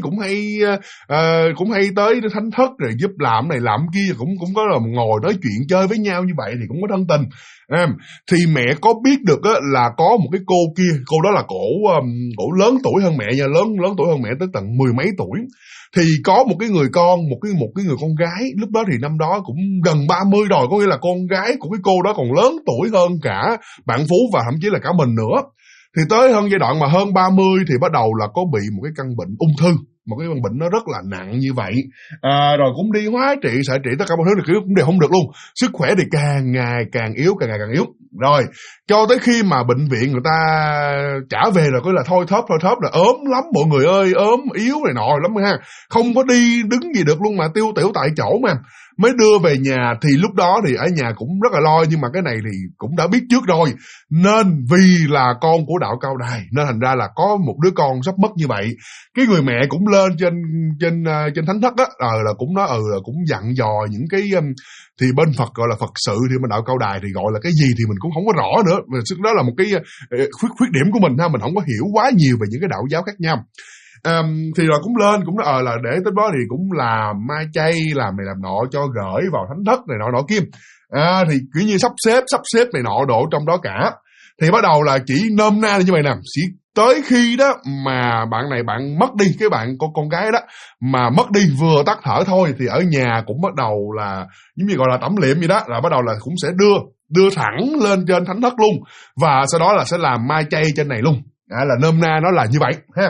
cũng hay tới thánh thất rồi giúp làm này làm kia, cũng có là ngồi nói chuyện chơi với nhau như vậy thì cũng có thân tình. Thì mẹ có biết được là có một cái cô kia, cô đó là cổ lớn tuổi hơn mẹ nha, lớn tuổi hơn mẹ tới tận 10 mấy tuổi. Thì có một cái người con, một cái người con gái, lúc đó thì năm đó cũng gần 30 rồi, có nghĩa là con gái của cái cô đó còn lớn tuổi hơn cả bạn Phú và thậm chí là cả mình nữa. Thì tới hơn giai đoạn mà hơn 30 thì bắt đầu là có bị một cái căn bệnh ung thư, một cái căn bệnh nó rất là nặng như vậy. Rồi cũng đi hóa trị, xạ trị tất cả mọi thứ thì cũng đều không được luôn. Sức khỏe thì càng ngày càng yếu. Rồi cho tới khi mà bệnh viện người ta trả về rồi, có là thôi thóp là ốm lắm mọi người ơi, ốm yếu này nọ lắm ha, không có đi đứng gì được luôn mà tiêu tiểu tại chỗ mà. Mới đưa về nhà thì lúc đó thì ở nhà cũng rất là lo, nhưng mà cái này thì cũng đã biết trước rồi. Nên vì là con của đạo Cao Đài nên thành ra là có một đứa con sắp mất như vậy. Cái người mẹ cũng lên trên thánh thất á, là cũng nói là cũng dặn dò những cái thì bên Phật gọi là Phật sự, thì bên đạo Cao Đài thì gọi là cái gì thì mình cũng không có rõ nữa. Đó là một cái khuyết điểm của mình ha, mình không có hiểu quá nhiều về những cái đạo giáo khác nhau. Thì rồi cũng lên cũng là để tới đó thì cũng làm mai chay, làm này làm nọ cho gửi vào thánh thất này nọ kim. Thì kiểu như sắp xếp này nọ độ trong đó cả. Thì bắt đầu là chỉ nôm na như vậy nè, chỉ tới khi đó mà bạn mất đi, cái bạn con gái đó mà mất đi vừa tắt thở thôi, thì ở nhà cũng bắt đầu là giống như gọi là tẩm liệm gì đó, là bắt đầu là cũng sẽ đưa thẳng lên trên thánh thất luôn, và sau đó là sẽ làm mai chay trên này luôn. Là nôm na nó là như vậy ha.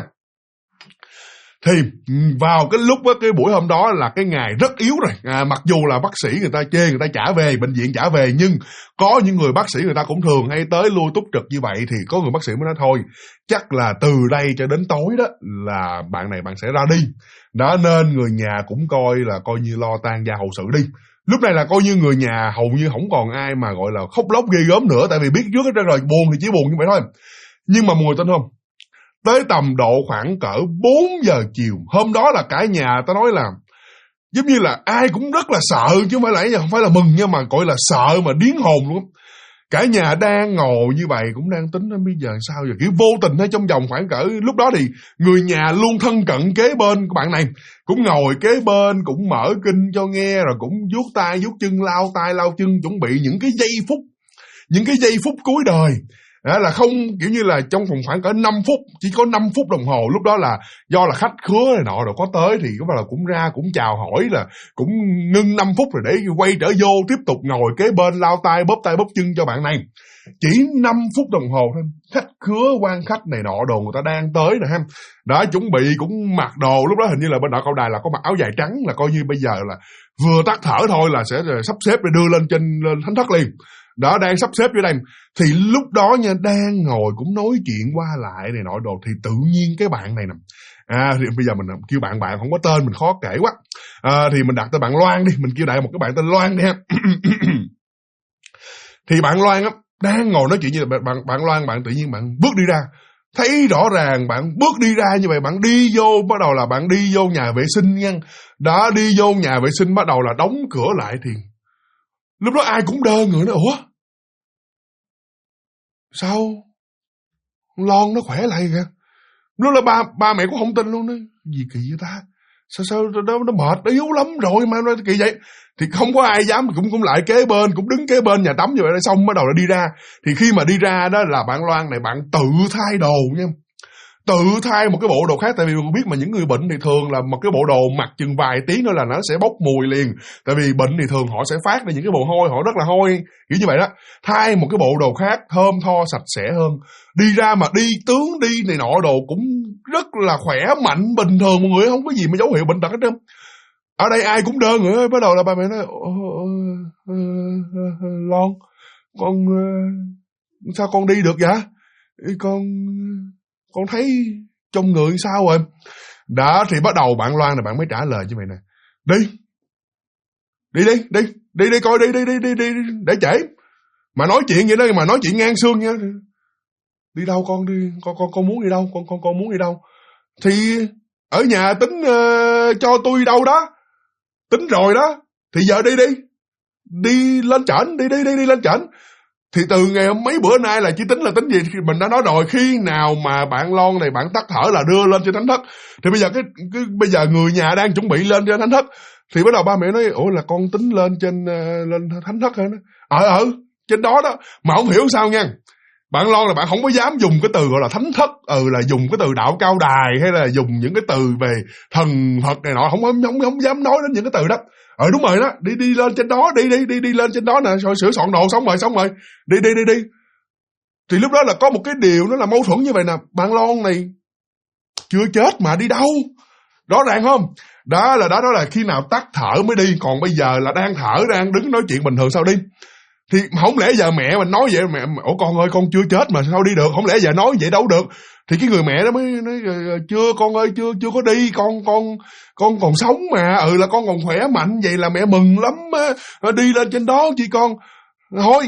Thì vào cái lúc cái buổi hôm đó là cái ngày rất yếu rồi, mặc dù là bác sĩ người ta chê, người ta trả về, bệnh viện trả về, nhưng có những người bác sĩ người ta cũng thường hay tới lui túc trực như vậy, thì có người bác sĩ mới nói thôi chắc là từ đây cho đến tối đó là bạn sẽ ra đi đó, nên người nhà cũng coi như lo tang gia hậu sự đi. Lúc này là coi như người nhà hầu như không còn ai mà gọi là khóc lóc ghê gớm nữa, tại vì biết trước hết rồi, buồn thì chỉ buồn như vậy thôi. Nhưng mà mọi người tin không, tới tầm độ khoảng cỡ 4 giờ chiều hôm đó là cả nhà ta nói là giống như là ai cũng rất là sợ, chứ không phải là mừng nha, mà gọi là sợ mà điếng hồn luôn. Cả nhà đang ngồi như vậy cũng đang tính bây giờ sao giờ, kiểu vô tình hay trong vòng khoảng cỡ lúc đó thì người nhà luôn thân cận kế bên của bạn này cũng ngồi kế bên, cũng mở kinh cho nghe, rồi cũng vuốt tay vuốt chân, lau tay lau chân, chuẩn bị những cái giây phút cuối đời. Là không kiểu như là trong vòng khoảng cỡ 5 phút, chỉ có 5 phút đồng hồ. Lúc đó là do là khách khứa này nọ rồi có tới thì cũng là cũng ra cũng chào hỏi, là cũng ngưng 5 phút rồi để quay trở vô tiếp tục ngồi kế bên lau tay bóp chân cho bạn này. Chỉ 5 phút đồng hồ thôi, khách khứa quan khách này nọ đồ người ta đang tới nè ha. Đã chuẩn bị cũng mặc đồ, lúc đó hình như là bên đạo Cao Đài là có mặc áo dài trắng, là coi như bây giờ là vừa tắt thở thôi là sẽ sắp xếp để đưa lên thánh thất liền. Đó, đang sắp xếp dưới đây. Thì lúc đó nha, đang ngồi cũng nói chuyện qua lại này nọ đồ, thì tự nhiên cái bạn này nè, thì bây giờ mình kêu bạn không có tên, mình khó kể quá. Thì mình đặt tên bạn Loan đi, mình kêu đại một cái bạn tên Loan đi ha. Thì bạn Loan á, đang ngồi nói chuyện như là bạn Loan, bạn tự nhiên bạn bước đi ra. Thấy rõ ràng bạn bước đi ra như vậy, bạn đi vô, bắt đầu là bạn đi vô nhà vệ sinh nha. Đó, đi vô nhà vệ sinh bắt đầu là đóng cửa lại, thì lúc đó ai cũng đơ người, nói ủa sao Lon nó khỏe lại kìa. Lúc là ba mẹ cũng không tin luôn, nói gì kỳ vậy ta, sao nó mệt, nó yếu lắm rồi mà nó kỳ vậy. Thì không có ai dám, cũng lại kế bên, cũng đứng kế bên nhà tắm như vậy. Xong bắt đầu là đi ra. Thì khi mà đi ra đó là bạn Loan này, bạn tự thay đồ nha, tự thay một cái bộ đồ khác. Tại vì mình biết mà những người bệnh thì thường là một cái bộ đồ mặc chừng vài tiếng nữa là nó sẽ bốc mùi liền. Tại vì bệnh thì thường họ sẽ phát ra những cái mồ hôi, họ rất là hôi kiểu như vậy đó. Thay một cái bộ đồ khác thơm tho sạch sẽ hơn, đi ra mà đi tướng đi này nọ đồ cũng rất là khỏe mạnh bình thường, mọi người không có gì mà dấu hiệu bệnh tật hết trơn. Ở đây ai cũng đơ người ơi. Bắt đầu là ba mẹ nói Lon, con sao con đi được vậy? Con thấy trong người sao rồi? Đó, thì bắt đầu bạn Loan này bạn mới trả lời như vậy nè. Đi coi, đi để trễ. Mà nói chuyện vậy đó, mà nói chuyện ngang xương nha. Đi đâu con đi, con muốn đi đâu? Con muốn đi đâu? Thì ở nhà tính cho tôi đi đâu đó. Tính rồi đó. Thì giờ đi lên trển, đi lên trển. Thì từ ngày mấy bữa nay là chỉ tính là tính gì? Mình đã nói rồi, khi nào mà bạn Lon này bạn tắt thở là đưa lên trên thánh thất. Thì bây giờ bây giờ người nhà đang chuẩn bị lên trên thánh thất, thì bắt đầu ba mẹ nói ủa là con tính lên trên lên thánh thất hả? Trên đó đó. Mà không hiểu sao nha, bạn Lon là bạn không có dám dùng cái từ gọi là thánh thất, là dùng cái từ đạo cao đài hay là dùng những cái từ về thần Phật này nọ, không dám nói đến những cái từ đó. Đúng rồi đó, đi lên trên đó, đi lên trên đó nè, rồi sửa soạn đồ xong rồi, đi. Thì lúc đó là có một cái điều nó là mâu thuẫn như vậy nè, bạn Lon này chưa chết mà đi đâu, rõ ràng không? Đó là khi nào tắt thở mới đi, còn bây giờ là đang thở, đang đứng nói chuyện bình thường sao đi? Thì không lẽ giờ mẹ mình nói vậy, mẹ con ơi con chưa chết mà sao đi được, không lẽ giờ nói vậy đâu được. Thì cái người mẹ đó mới nói chưa con ơi, chưa có đi, con còn sống mà, là con còn khỏe mạnh, vậy là mẹ mừng lắm á, đi lên trên đó chi con. Thôi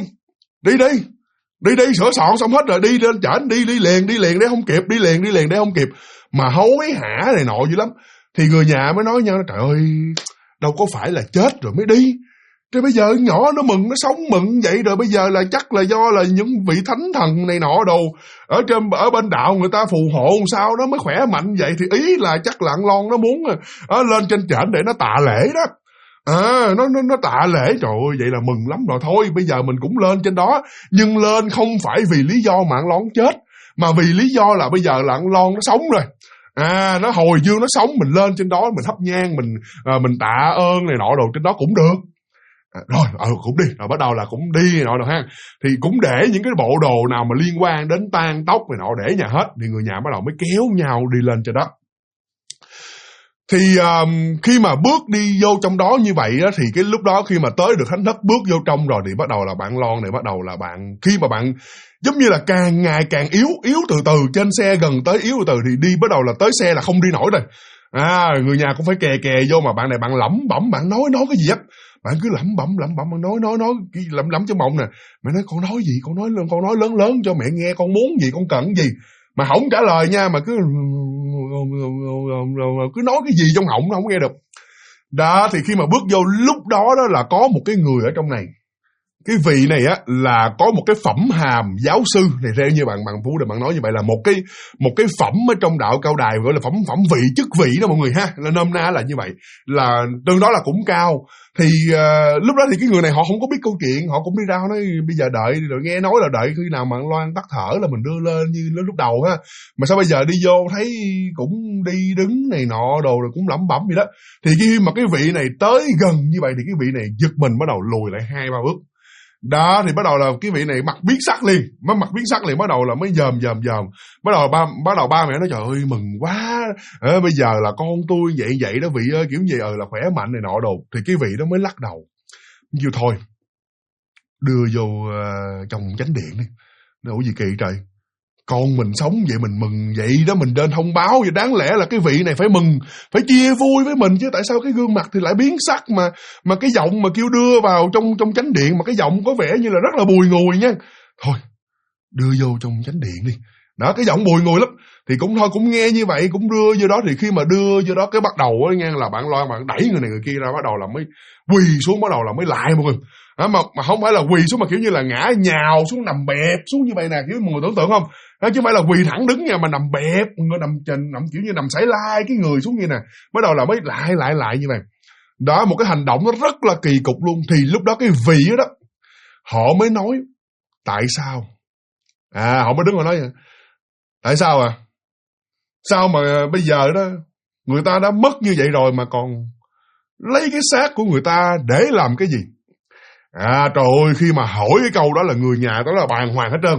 đi sửa soạn xong hết rồi đi lên trển, đi liền để không kịp, đi liền để không kịp, mà hối hả này nọ dữ lắm. Thì người nhà mới nói nhau, trời ơi đâu có phải là chết rồi mới đi, thế bây giờ nhỏ nó mừng, nó sống mừng vậy rồi, bây giờ là chắc là do là những vị thánh thần này nọ đồ ở bên đạo người ta phù hộ sao đó mới khỏe mạnh vậy. Thì ý là chắc là Lon nó muốn lên trên trển để nó tạ lễ đó. Nó tạ lễ, trời ơi vậy là mừng lắm rồi. Thôi bây giờ mình cũng lên trên đó, nhưng lên không phải vì lý do mà Lon chết, mà vì lý do là bây giờ là Lon nó sống rồi. Nó hồi dương nó sống, mình lên trên đó mình thắp nhang, mình tạ ơn này nọ đồ trên đó cũng được. Cũng đi, rồi bắt đầu là cũng đi nọ ha. Thì cũng để những cái bộ đồ nào mà liên quan đến tang tóc này nọ để nhà hết. Thì người nhà bắt đầu mới kéo nhau đi lên trên đó. Thì khi mà bước đi vô trong đó như vậy đó, thì cái lúc đó khi mà tới được thánh thất, bước vô trong rồi, thì bắt đầu là bạn Lon này bắt đầu là bạn, khi mà bạn giống như là càng ngày càng yếu từ từ, trên xe gần tới yếu từ từ, thì đi bắt đầu là tới xe là không đi nổi rồi. Người nhà cũng phải kè vô, mà bạn này bạn lẩm bẩm, bạn nói cái gì á, bạn cứ lẩm bẩm, bạn nói lẩm trong mộng nè. Mẹ nói con nói gì, con nói lớn cho mẹ nghe, con muốn gì, con cần gì, mà không trả lời nha, mà cứ nói cái gì trong họng nó không nghe được. Đó, thì khi mà bước vô lúc đó đó là có một cái người ở trong này. Cái vị này á là có một cái phẩm hàm giáo sư này, theo như bạn Phú Đề bạn nói như vậy, là một cái phẩm ở trong đạo cao đài, gọi là phẩm vị, chức vị đó mọi người ha, là nôm na là như vậy, là tương đó là cũng cao. Thì lúc đó thì cái người này họ không có biết câu chuyện, họ cũng đi ra nói bây giờ đợi, rồi nghe nói là đợi khi nào mà Loan tắt thở là mình đưa lên như lúc đầu ha, mà sao bây giờ đi vô thấy cũng đi đứng này nọ đồ rồi cũng lẩm bẩm gì đó. Thì khi mà cái vị này tới gần như vậy thì cái vị này giật mình, bắt đầu lùi lại 2-3 bước. Đó, thì bắt đầu là cái vị này mặt biến sắc liền, bắt đầu là mới dòm. Bắt đầu ba mẹ nói trời ơi mừng quá, bây giờ là con tôi vậy đó vị ơi, kiểu gì là khỏe mạnh này nọ đồ. Thì cái vị đó mới lắc đầu, như thôi đưa vô trong chánh điện đi. Đâu gì kỳ trời, con mình sống vậy mình mừng vậy đó, mình nên thông báo vậy, đáng lẽ là cái vị này phải mừng, phải chia vui với mình chứ, tại sao cái gương mặt thì lại biến sắc, mà cái giọng mà kêu đưa vào trong chánh điện mà cái giọng có vẻ như là rất là bùi ngùi nha. Thôi đưa vô trong chánh điện đi. Đó, cái giọng bùi ngùi lắm. Thì cũng nghe như vậy, cũng đưa vô đó. Thì khi mà đưa vô đó cái bắt đầu á nghe là bạn Loan bạn đẩy người này người kia ra, bắt đầu là mới quỳ xuống, bắt đầu là mới lại mọi người. Mà không phải là quỳ xuống mà kiểu như là ngã nhào xuống, nằm bẹp xuống như vậy nè, kiểu mọi người tưởng tượng không? Chứ không phải là quỳ thẳng đứng nha, mà nằm bẹp, nằm kiểu như nằm sải lai cái người xuống như nè, bắt đầu là mới lại như vậy. Đó, một cái hành động nó rất là kỳ cục luôn. Thì lúc đó cái vị đó họ mới nói tại sao? Họ mới đứng và nói vậy. Tại sao sao mà bây giờ đó người ta đã mất như vậy rồi mà còn lấy cái xác của người ta để làm cái gì? Trời ơi, khi mà hỏi cái câu đó là người nhà đó là bàng hoàng hết trơn.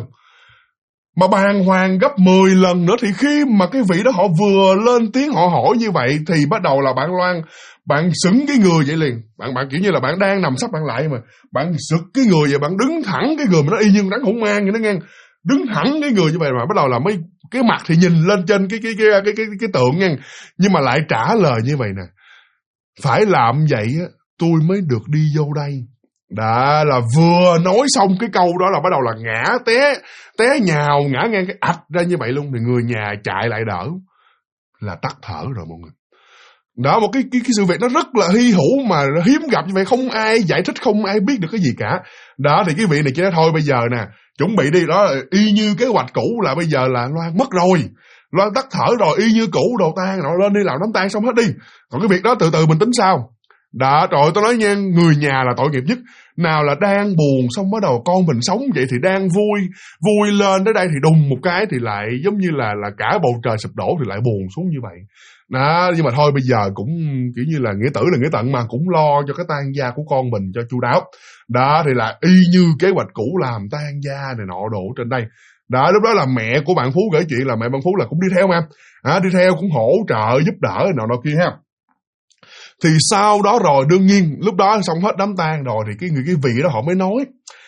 Mà bàng hoàng gấp 10 lần nữa. Thì khi mà cái vị đó họ vừa lên tiếng họ hỏi như vậy, thì bắt đầu là bạn Loan, bạn sững cái người vậy liền. Bạn kiểu như là bạn đang nằm sắp bạn lại mà bạn sực cái người vậy, bạn đứng thẳng cái người mà nó y như rắn hổ mang vậy đó nghe. Đứng thẳng cái người như vậy mà bắt đầu là mấy cái mặt thì nhìn lên trên cái tượng nha, nhưng mà lại trả lời như vậy nè: phải làm vậy á tôi mới được đi vô đây. Đã là vừa nói xong cái câu đó là bắt đầu là ngã té nhào, ngã ngang cái ạch ra như vậy luôn. Thì người nhà chạy lại đỡ là tắt thở rồi mọi người. Đó, một cái sự việc nó rất là hy hữu mà hiếm gặp như vậy, không ai giải thích, không ai biết được cái gì cả. Đó, thì cái vị này chỉ nói thôi bây giờ nè, chuẩn bị đi, đó y như kế hoạch cũ là bây giờ là Loan mất rồi, Loan tắt thở rồi, y như cũ, đồ tang, nó lên đi làm đám tang xong hết đi. Còn cái việc đó từ từ mình tính sao. Đó, trời ơi, tôi nói nha, người nhà là tội nghiệp nhất. Nào là đang buồn xong bắt đầu con mình sống vậy thì đang vui lên tới đây thì đùng một cái thì lại giống như là cả bầu trời sụp đổ thì lại buồn xuống như vậy. Đó, nhưng mà thôi bây giờ cũng kiểu như là nghĩa tử là nghĩa tận mà, cũng lo cho cái tang gia của con mình cho chu đáo. Đó thì là y như kế hoạch cũ làm tang gia này nọ đồ trên đây. Đó, lúc đó là mẹ của bạn Phú kể chuyện là mẹ bạn Phú là cũng đi theo mà. Đi theo cũng hỗ trợ giúp đỡ nọ kia ha. Thì sau đó rồi đương nhiên lúc đó xong hết đám tang rồi thì cái vị đó họ mới nói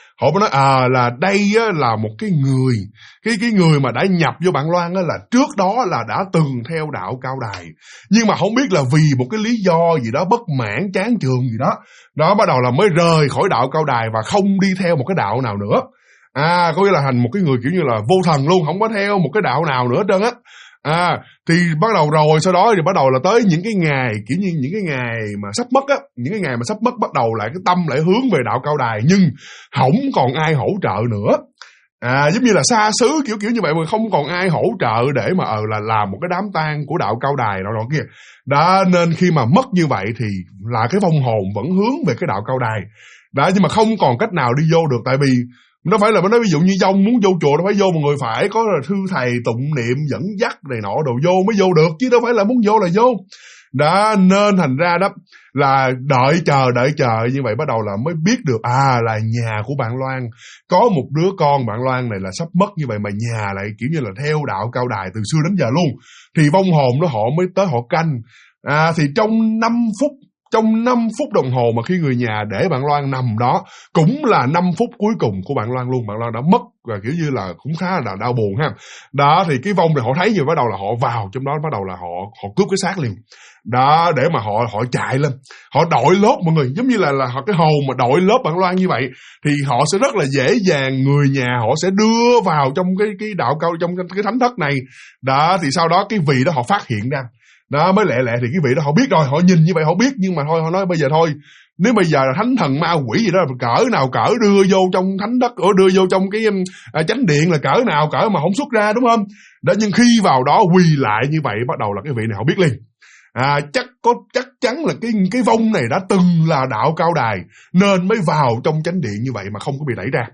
là đây á, là một cái người cái người mà đã nhập vô bạn Loan á, là trước đó là đã từng theo đạo Cao Đài, nhưng mà không biết là vì một cái lý do gì đó, bất mãn chán chường gì đó bắt đầu là mới rời khỏi đạo Cao Đài và không đi theo một cái đạo nào nữa. Có nghĩa là thành một cái người kiểu như là vô thần luôn, không có theo một cái đạo nào nữa hết trơn á. Thì bắt đầu rồi sau đó thì bắt đầu là tới những cái ngày kiểu như những cái ngày mà sắp mất á, những cái ngày mà sắp mất bắt đầu lại cái tâm lại hướng về đạo Cao Đài, nhưng không còn ai hỗ trợ nữa. Giống như là xa xứ kiểu như vậy mà không còn ai hỗ trợ để mà là làm một cái đám tang của đạo Cao Đài nọ kia. Đó, nên khi mà mất như vậy thì là cái vong hồn vẫn hướng về cái đạo Cao Đài. Đó, nhưng mà không còn cách nào đi vô được, tại vì nó phải là nó ví dụ như dông muốn vô chùa nó phải vô, một người phải có thư thầy tụng niệm dẫn dắt này nọ đồ vô mới vô được, chứ đâu phải là muốn vô là vô. Đó, nên thành ra đó là đợi chờ như vậy bắt đầu là mới biết được là nhà của bạn Loan có một đứa con bạn Loan này là sắp mất như vậy, mà nhà lại kiểu như là theo đạo Cao Đài từ xưa đến giờ luôn. Thì vong hồn đó họ mới tới họ canh. Thì trong 5 phút đồng hồ mà khi người nhà để bạn Loan nằm đó cũng là 5 phút cuối cùng của bạn Loan luôn. Bạn Loan đã mất và kiểu như là cũng khá là đau buồn ha. Đó, thì cái vong này họ thấy như bắt đầu là họ vào trong đó, bắt đầu là họ cướp cái xác liền. Đó, để mà họ chạy lên, họ đội lốt mọi người, giống như là họ cái hồn mà đội lốt bạn Loan như vậy thì họ sẽ rất là dễ dàng, người nhà họ sẽ đưa vào trong cái đạo cao, trong cái thánh thất này. Đó, thì sau đó cái vị đó họ phát hiện ra. Đó, mới lẹ thì cái vị đó họ biết rồi, họ nhìn như vậy họ biết, nhưng mà thôi họ nói bây giờ thôi, nếu bây giờ là thánh thần ma quỷ gì đó cỡ nào cỡ đưa vô trong thánh đất, đưa vô trong cái chánh điện là cỡ nào cỡ mà không xuất ra, đúng không? Đó, nhưng khi vào đó quỳ lại như vậy bắt đầu là cái vị này họ biết liền. Chắc chắn là cái vong này đã từng là đạo Cao Đài nên mới vào trong chánh điện như vậy mà không có bị đẩy ra.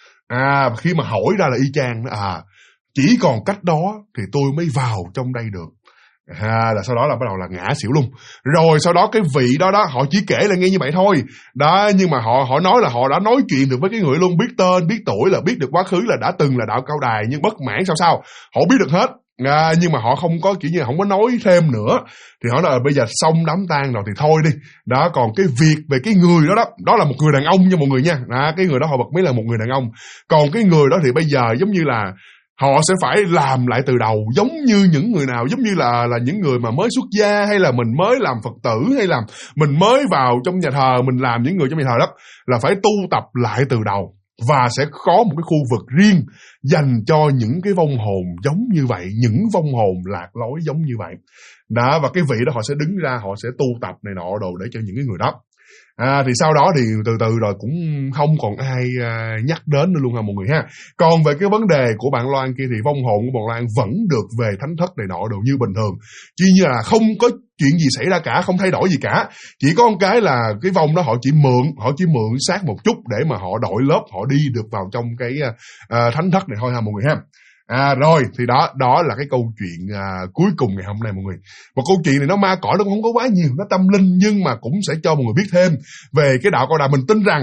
Khi mà hỏi ra là y chang chỉ còn cách đó thì tôi mới vào trong đây được. Là sau đó là bắt đầu là ngã xỉu luôn. Rồi sau đó cái vị đó họ chỉ kể là nghe như vậy thôi. Đó, nhưng mà họ nói là họ đã nói chuyện được với cái người luôn, biết tên, biết tuổi, là biết được quá khứ là đã từng là đạo Cao Đài, nhưng bất mãn sao họ biết được hết. Nhưng mà họ không có kiểu như không có nói thêm nữa. Thì họ nói bây giờ xong đám tang rồi thì thôi đi. Đó, còn cái việc về cái người đó là một người đàn ông nha mọi người nha. Cái người đó họ bật mí là một người đàn ông. Còn cái người đó thì bây giờ giống như là họ sẽ phải làm lại từ đầu, giống như những người nào, giống như là những người mà mới xuất gia, hay là mình mới làm Phật tử, hay là mình mới vào trong nhà thờ, mình làm những người trong nhà thờ đó, là phải tu tập lại từ đầu. Và sẽ có một cái khu vực riêng dành cho những cái vong hồn giống như vậy, những vong hồn lạc lối giống như vậy. Đó, và cái vị đó họ sẽ đứng ra, họ sẽ tu tập này nọ đồ để cho những cái người đó. Thì sau đó thì từ từ rồi cũng không còn ai nhắc đến nữa luôn mọi người ha. Còn về cái vấn đề của bạn Loan kia thì vong hồn của bạn Loan vẫn được về thánh thất này nọ đồ như bình thường. Chỉ như là không có chuyện gì xảy ra cả, không thay đổi gì cả. Chỉ có một cái là cái vong đó họ chỉ mượn xác một chút để mà họ đổi lớp, họ đi được vào trong cái thánh thất này thôi ha mọi người ha. Rồi thì đó là cái câu chuyện cuối cùng ngày hôm nay mọi người. Một câu chuyện này nó ma cõi, nó cũng không có quá nhiều, nó tâm linh, nhưng mà cũng sẽ cho mọi người biết thêm về cái đạo Cao Đài.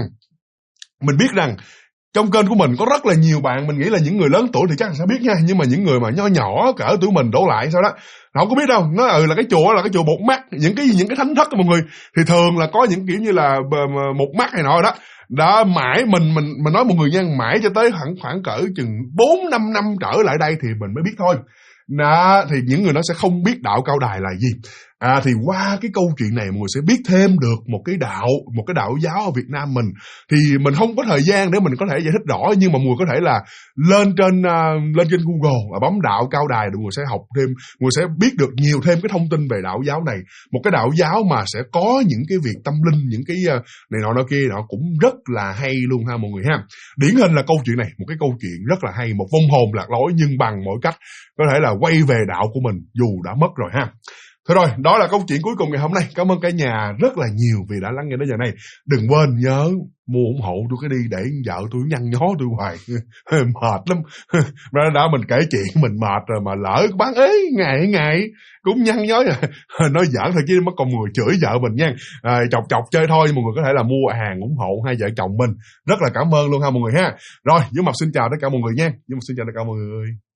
Mình biết rằng trong kênh của mình có rất là nhiều bạn, mình nghĩ là những người lớn tuổi thì chắc là sẽ biết nha, nhưng mà những người mà nhỏ cỡ tuổi mình đổ lại sao đó họ không có biết đâu. Nó là cái chùa một mắt, những cái thánh thất của mọi người thì thường là có những kiểu như là một mắt này nọ đó. Đó, mãi mình nói mọi người nha, mãi cho tới khoảng cỡ chừng 4-5 năm trở lại đây thì mình mới biết thôi. Đó, thì những người nó sẽ không biết đạo Cao Đài là gì. Thì qua cái câu chuyện này mọi người sẽ biết thêm được một cái đạo giáo ở Việt Nam mình. Thì mình không có thời gian để mình có thể giải thích rõ, nhưng mà mọi người có thể là lên trên Google và bấm đạo Cao Đài để mọi người sẽ học thêm, mọi người sẽ biết được nhiều thêm cái thông tin về đạo giáo này. Một cái đạo giáo mà sẽ có những cái việc tâm linh, những cái này nọ kia nọ cũng rất là hay luôn ha mọi người ha. Điển hình là câu chuyện này, một cái câu chuyện rất là hay, một vong hồn lạc lối nhưng bằng mọi cách có thể là quay về đạo của mình dù đã mất rồi ha. Thôi rồi, đó là câu chuyện cuối cùng ngày hôm nay. Cảm ơn cả nhà rất là nhiều vì đã lắng nghe đến giờ này. Đừng quên nhớ mua ủng hộ tôi cái đi, để vợ tôi nhăn nhó tôi hoài. Mệt lắm. Đã mình kể chuyện mình mệt rồi mà lỡ bán ế ngày cũng nhăn nhó rồi. Nói giỡn thôi chứ mất con người chửi vợ mình nha. Chọc chơi thôi, mọi người có thể là mua hàng ủng hộ hai vợ chồng mình. Rất là cảm ơn luôn ha mọi người ha. Rồi, Dũng Mập xin chào tất cả mọi người nha. Dũng Mập xin chào tất cả mọi người.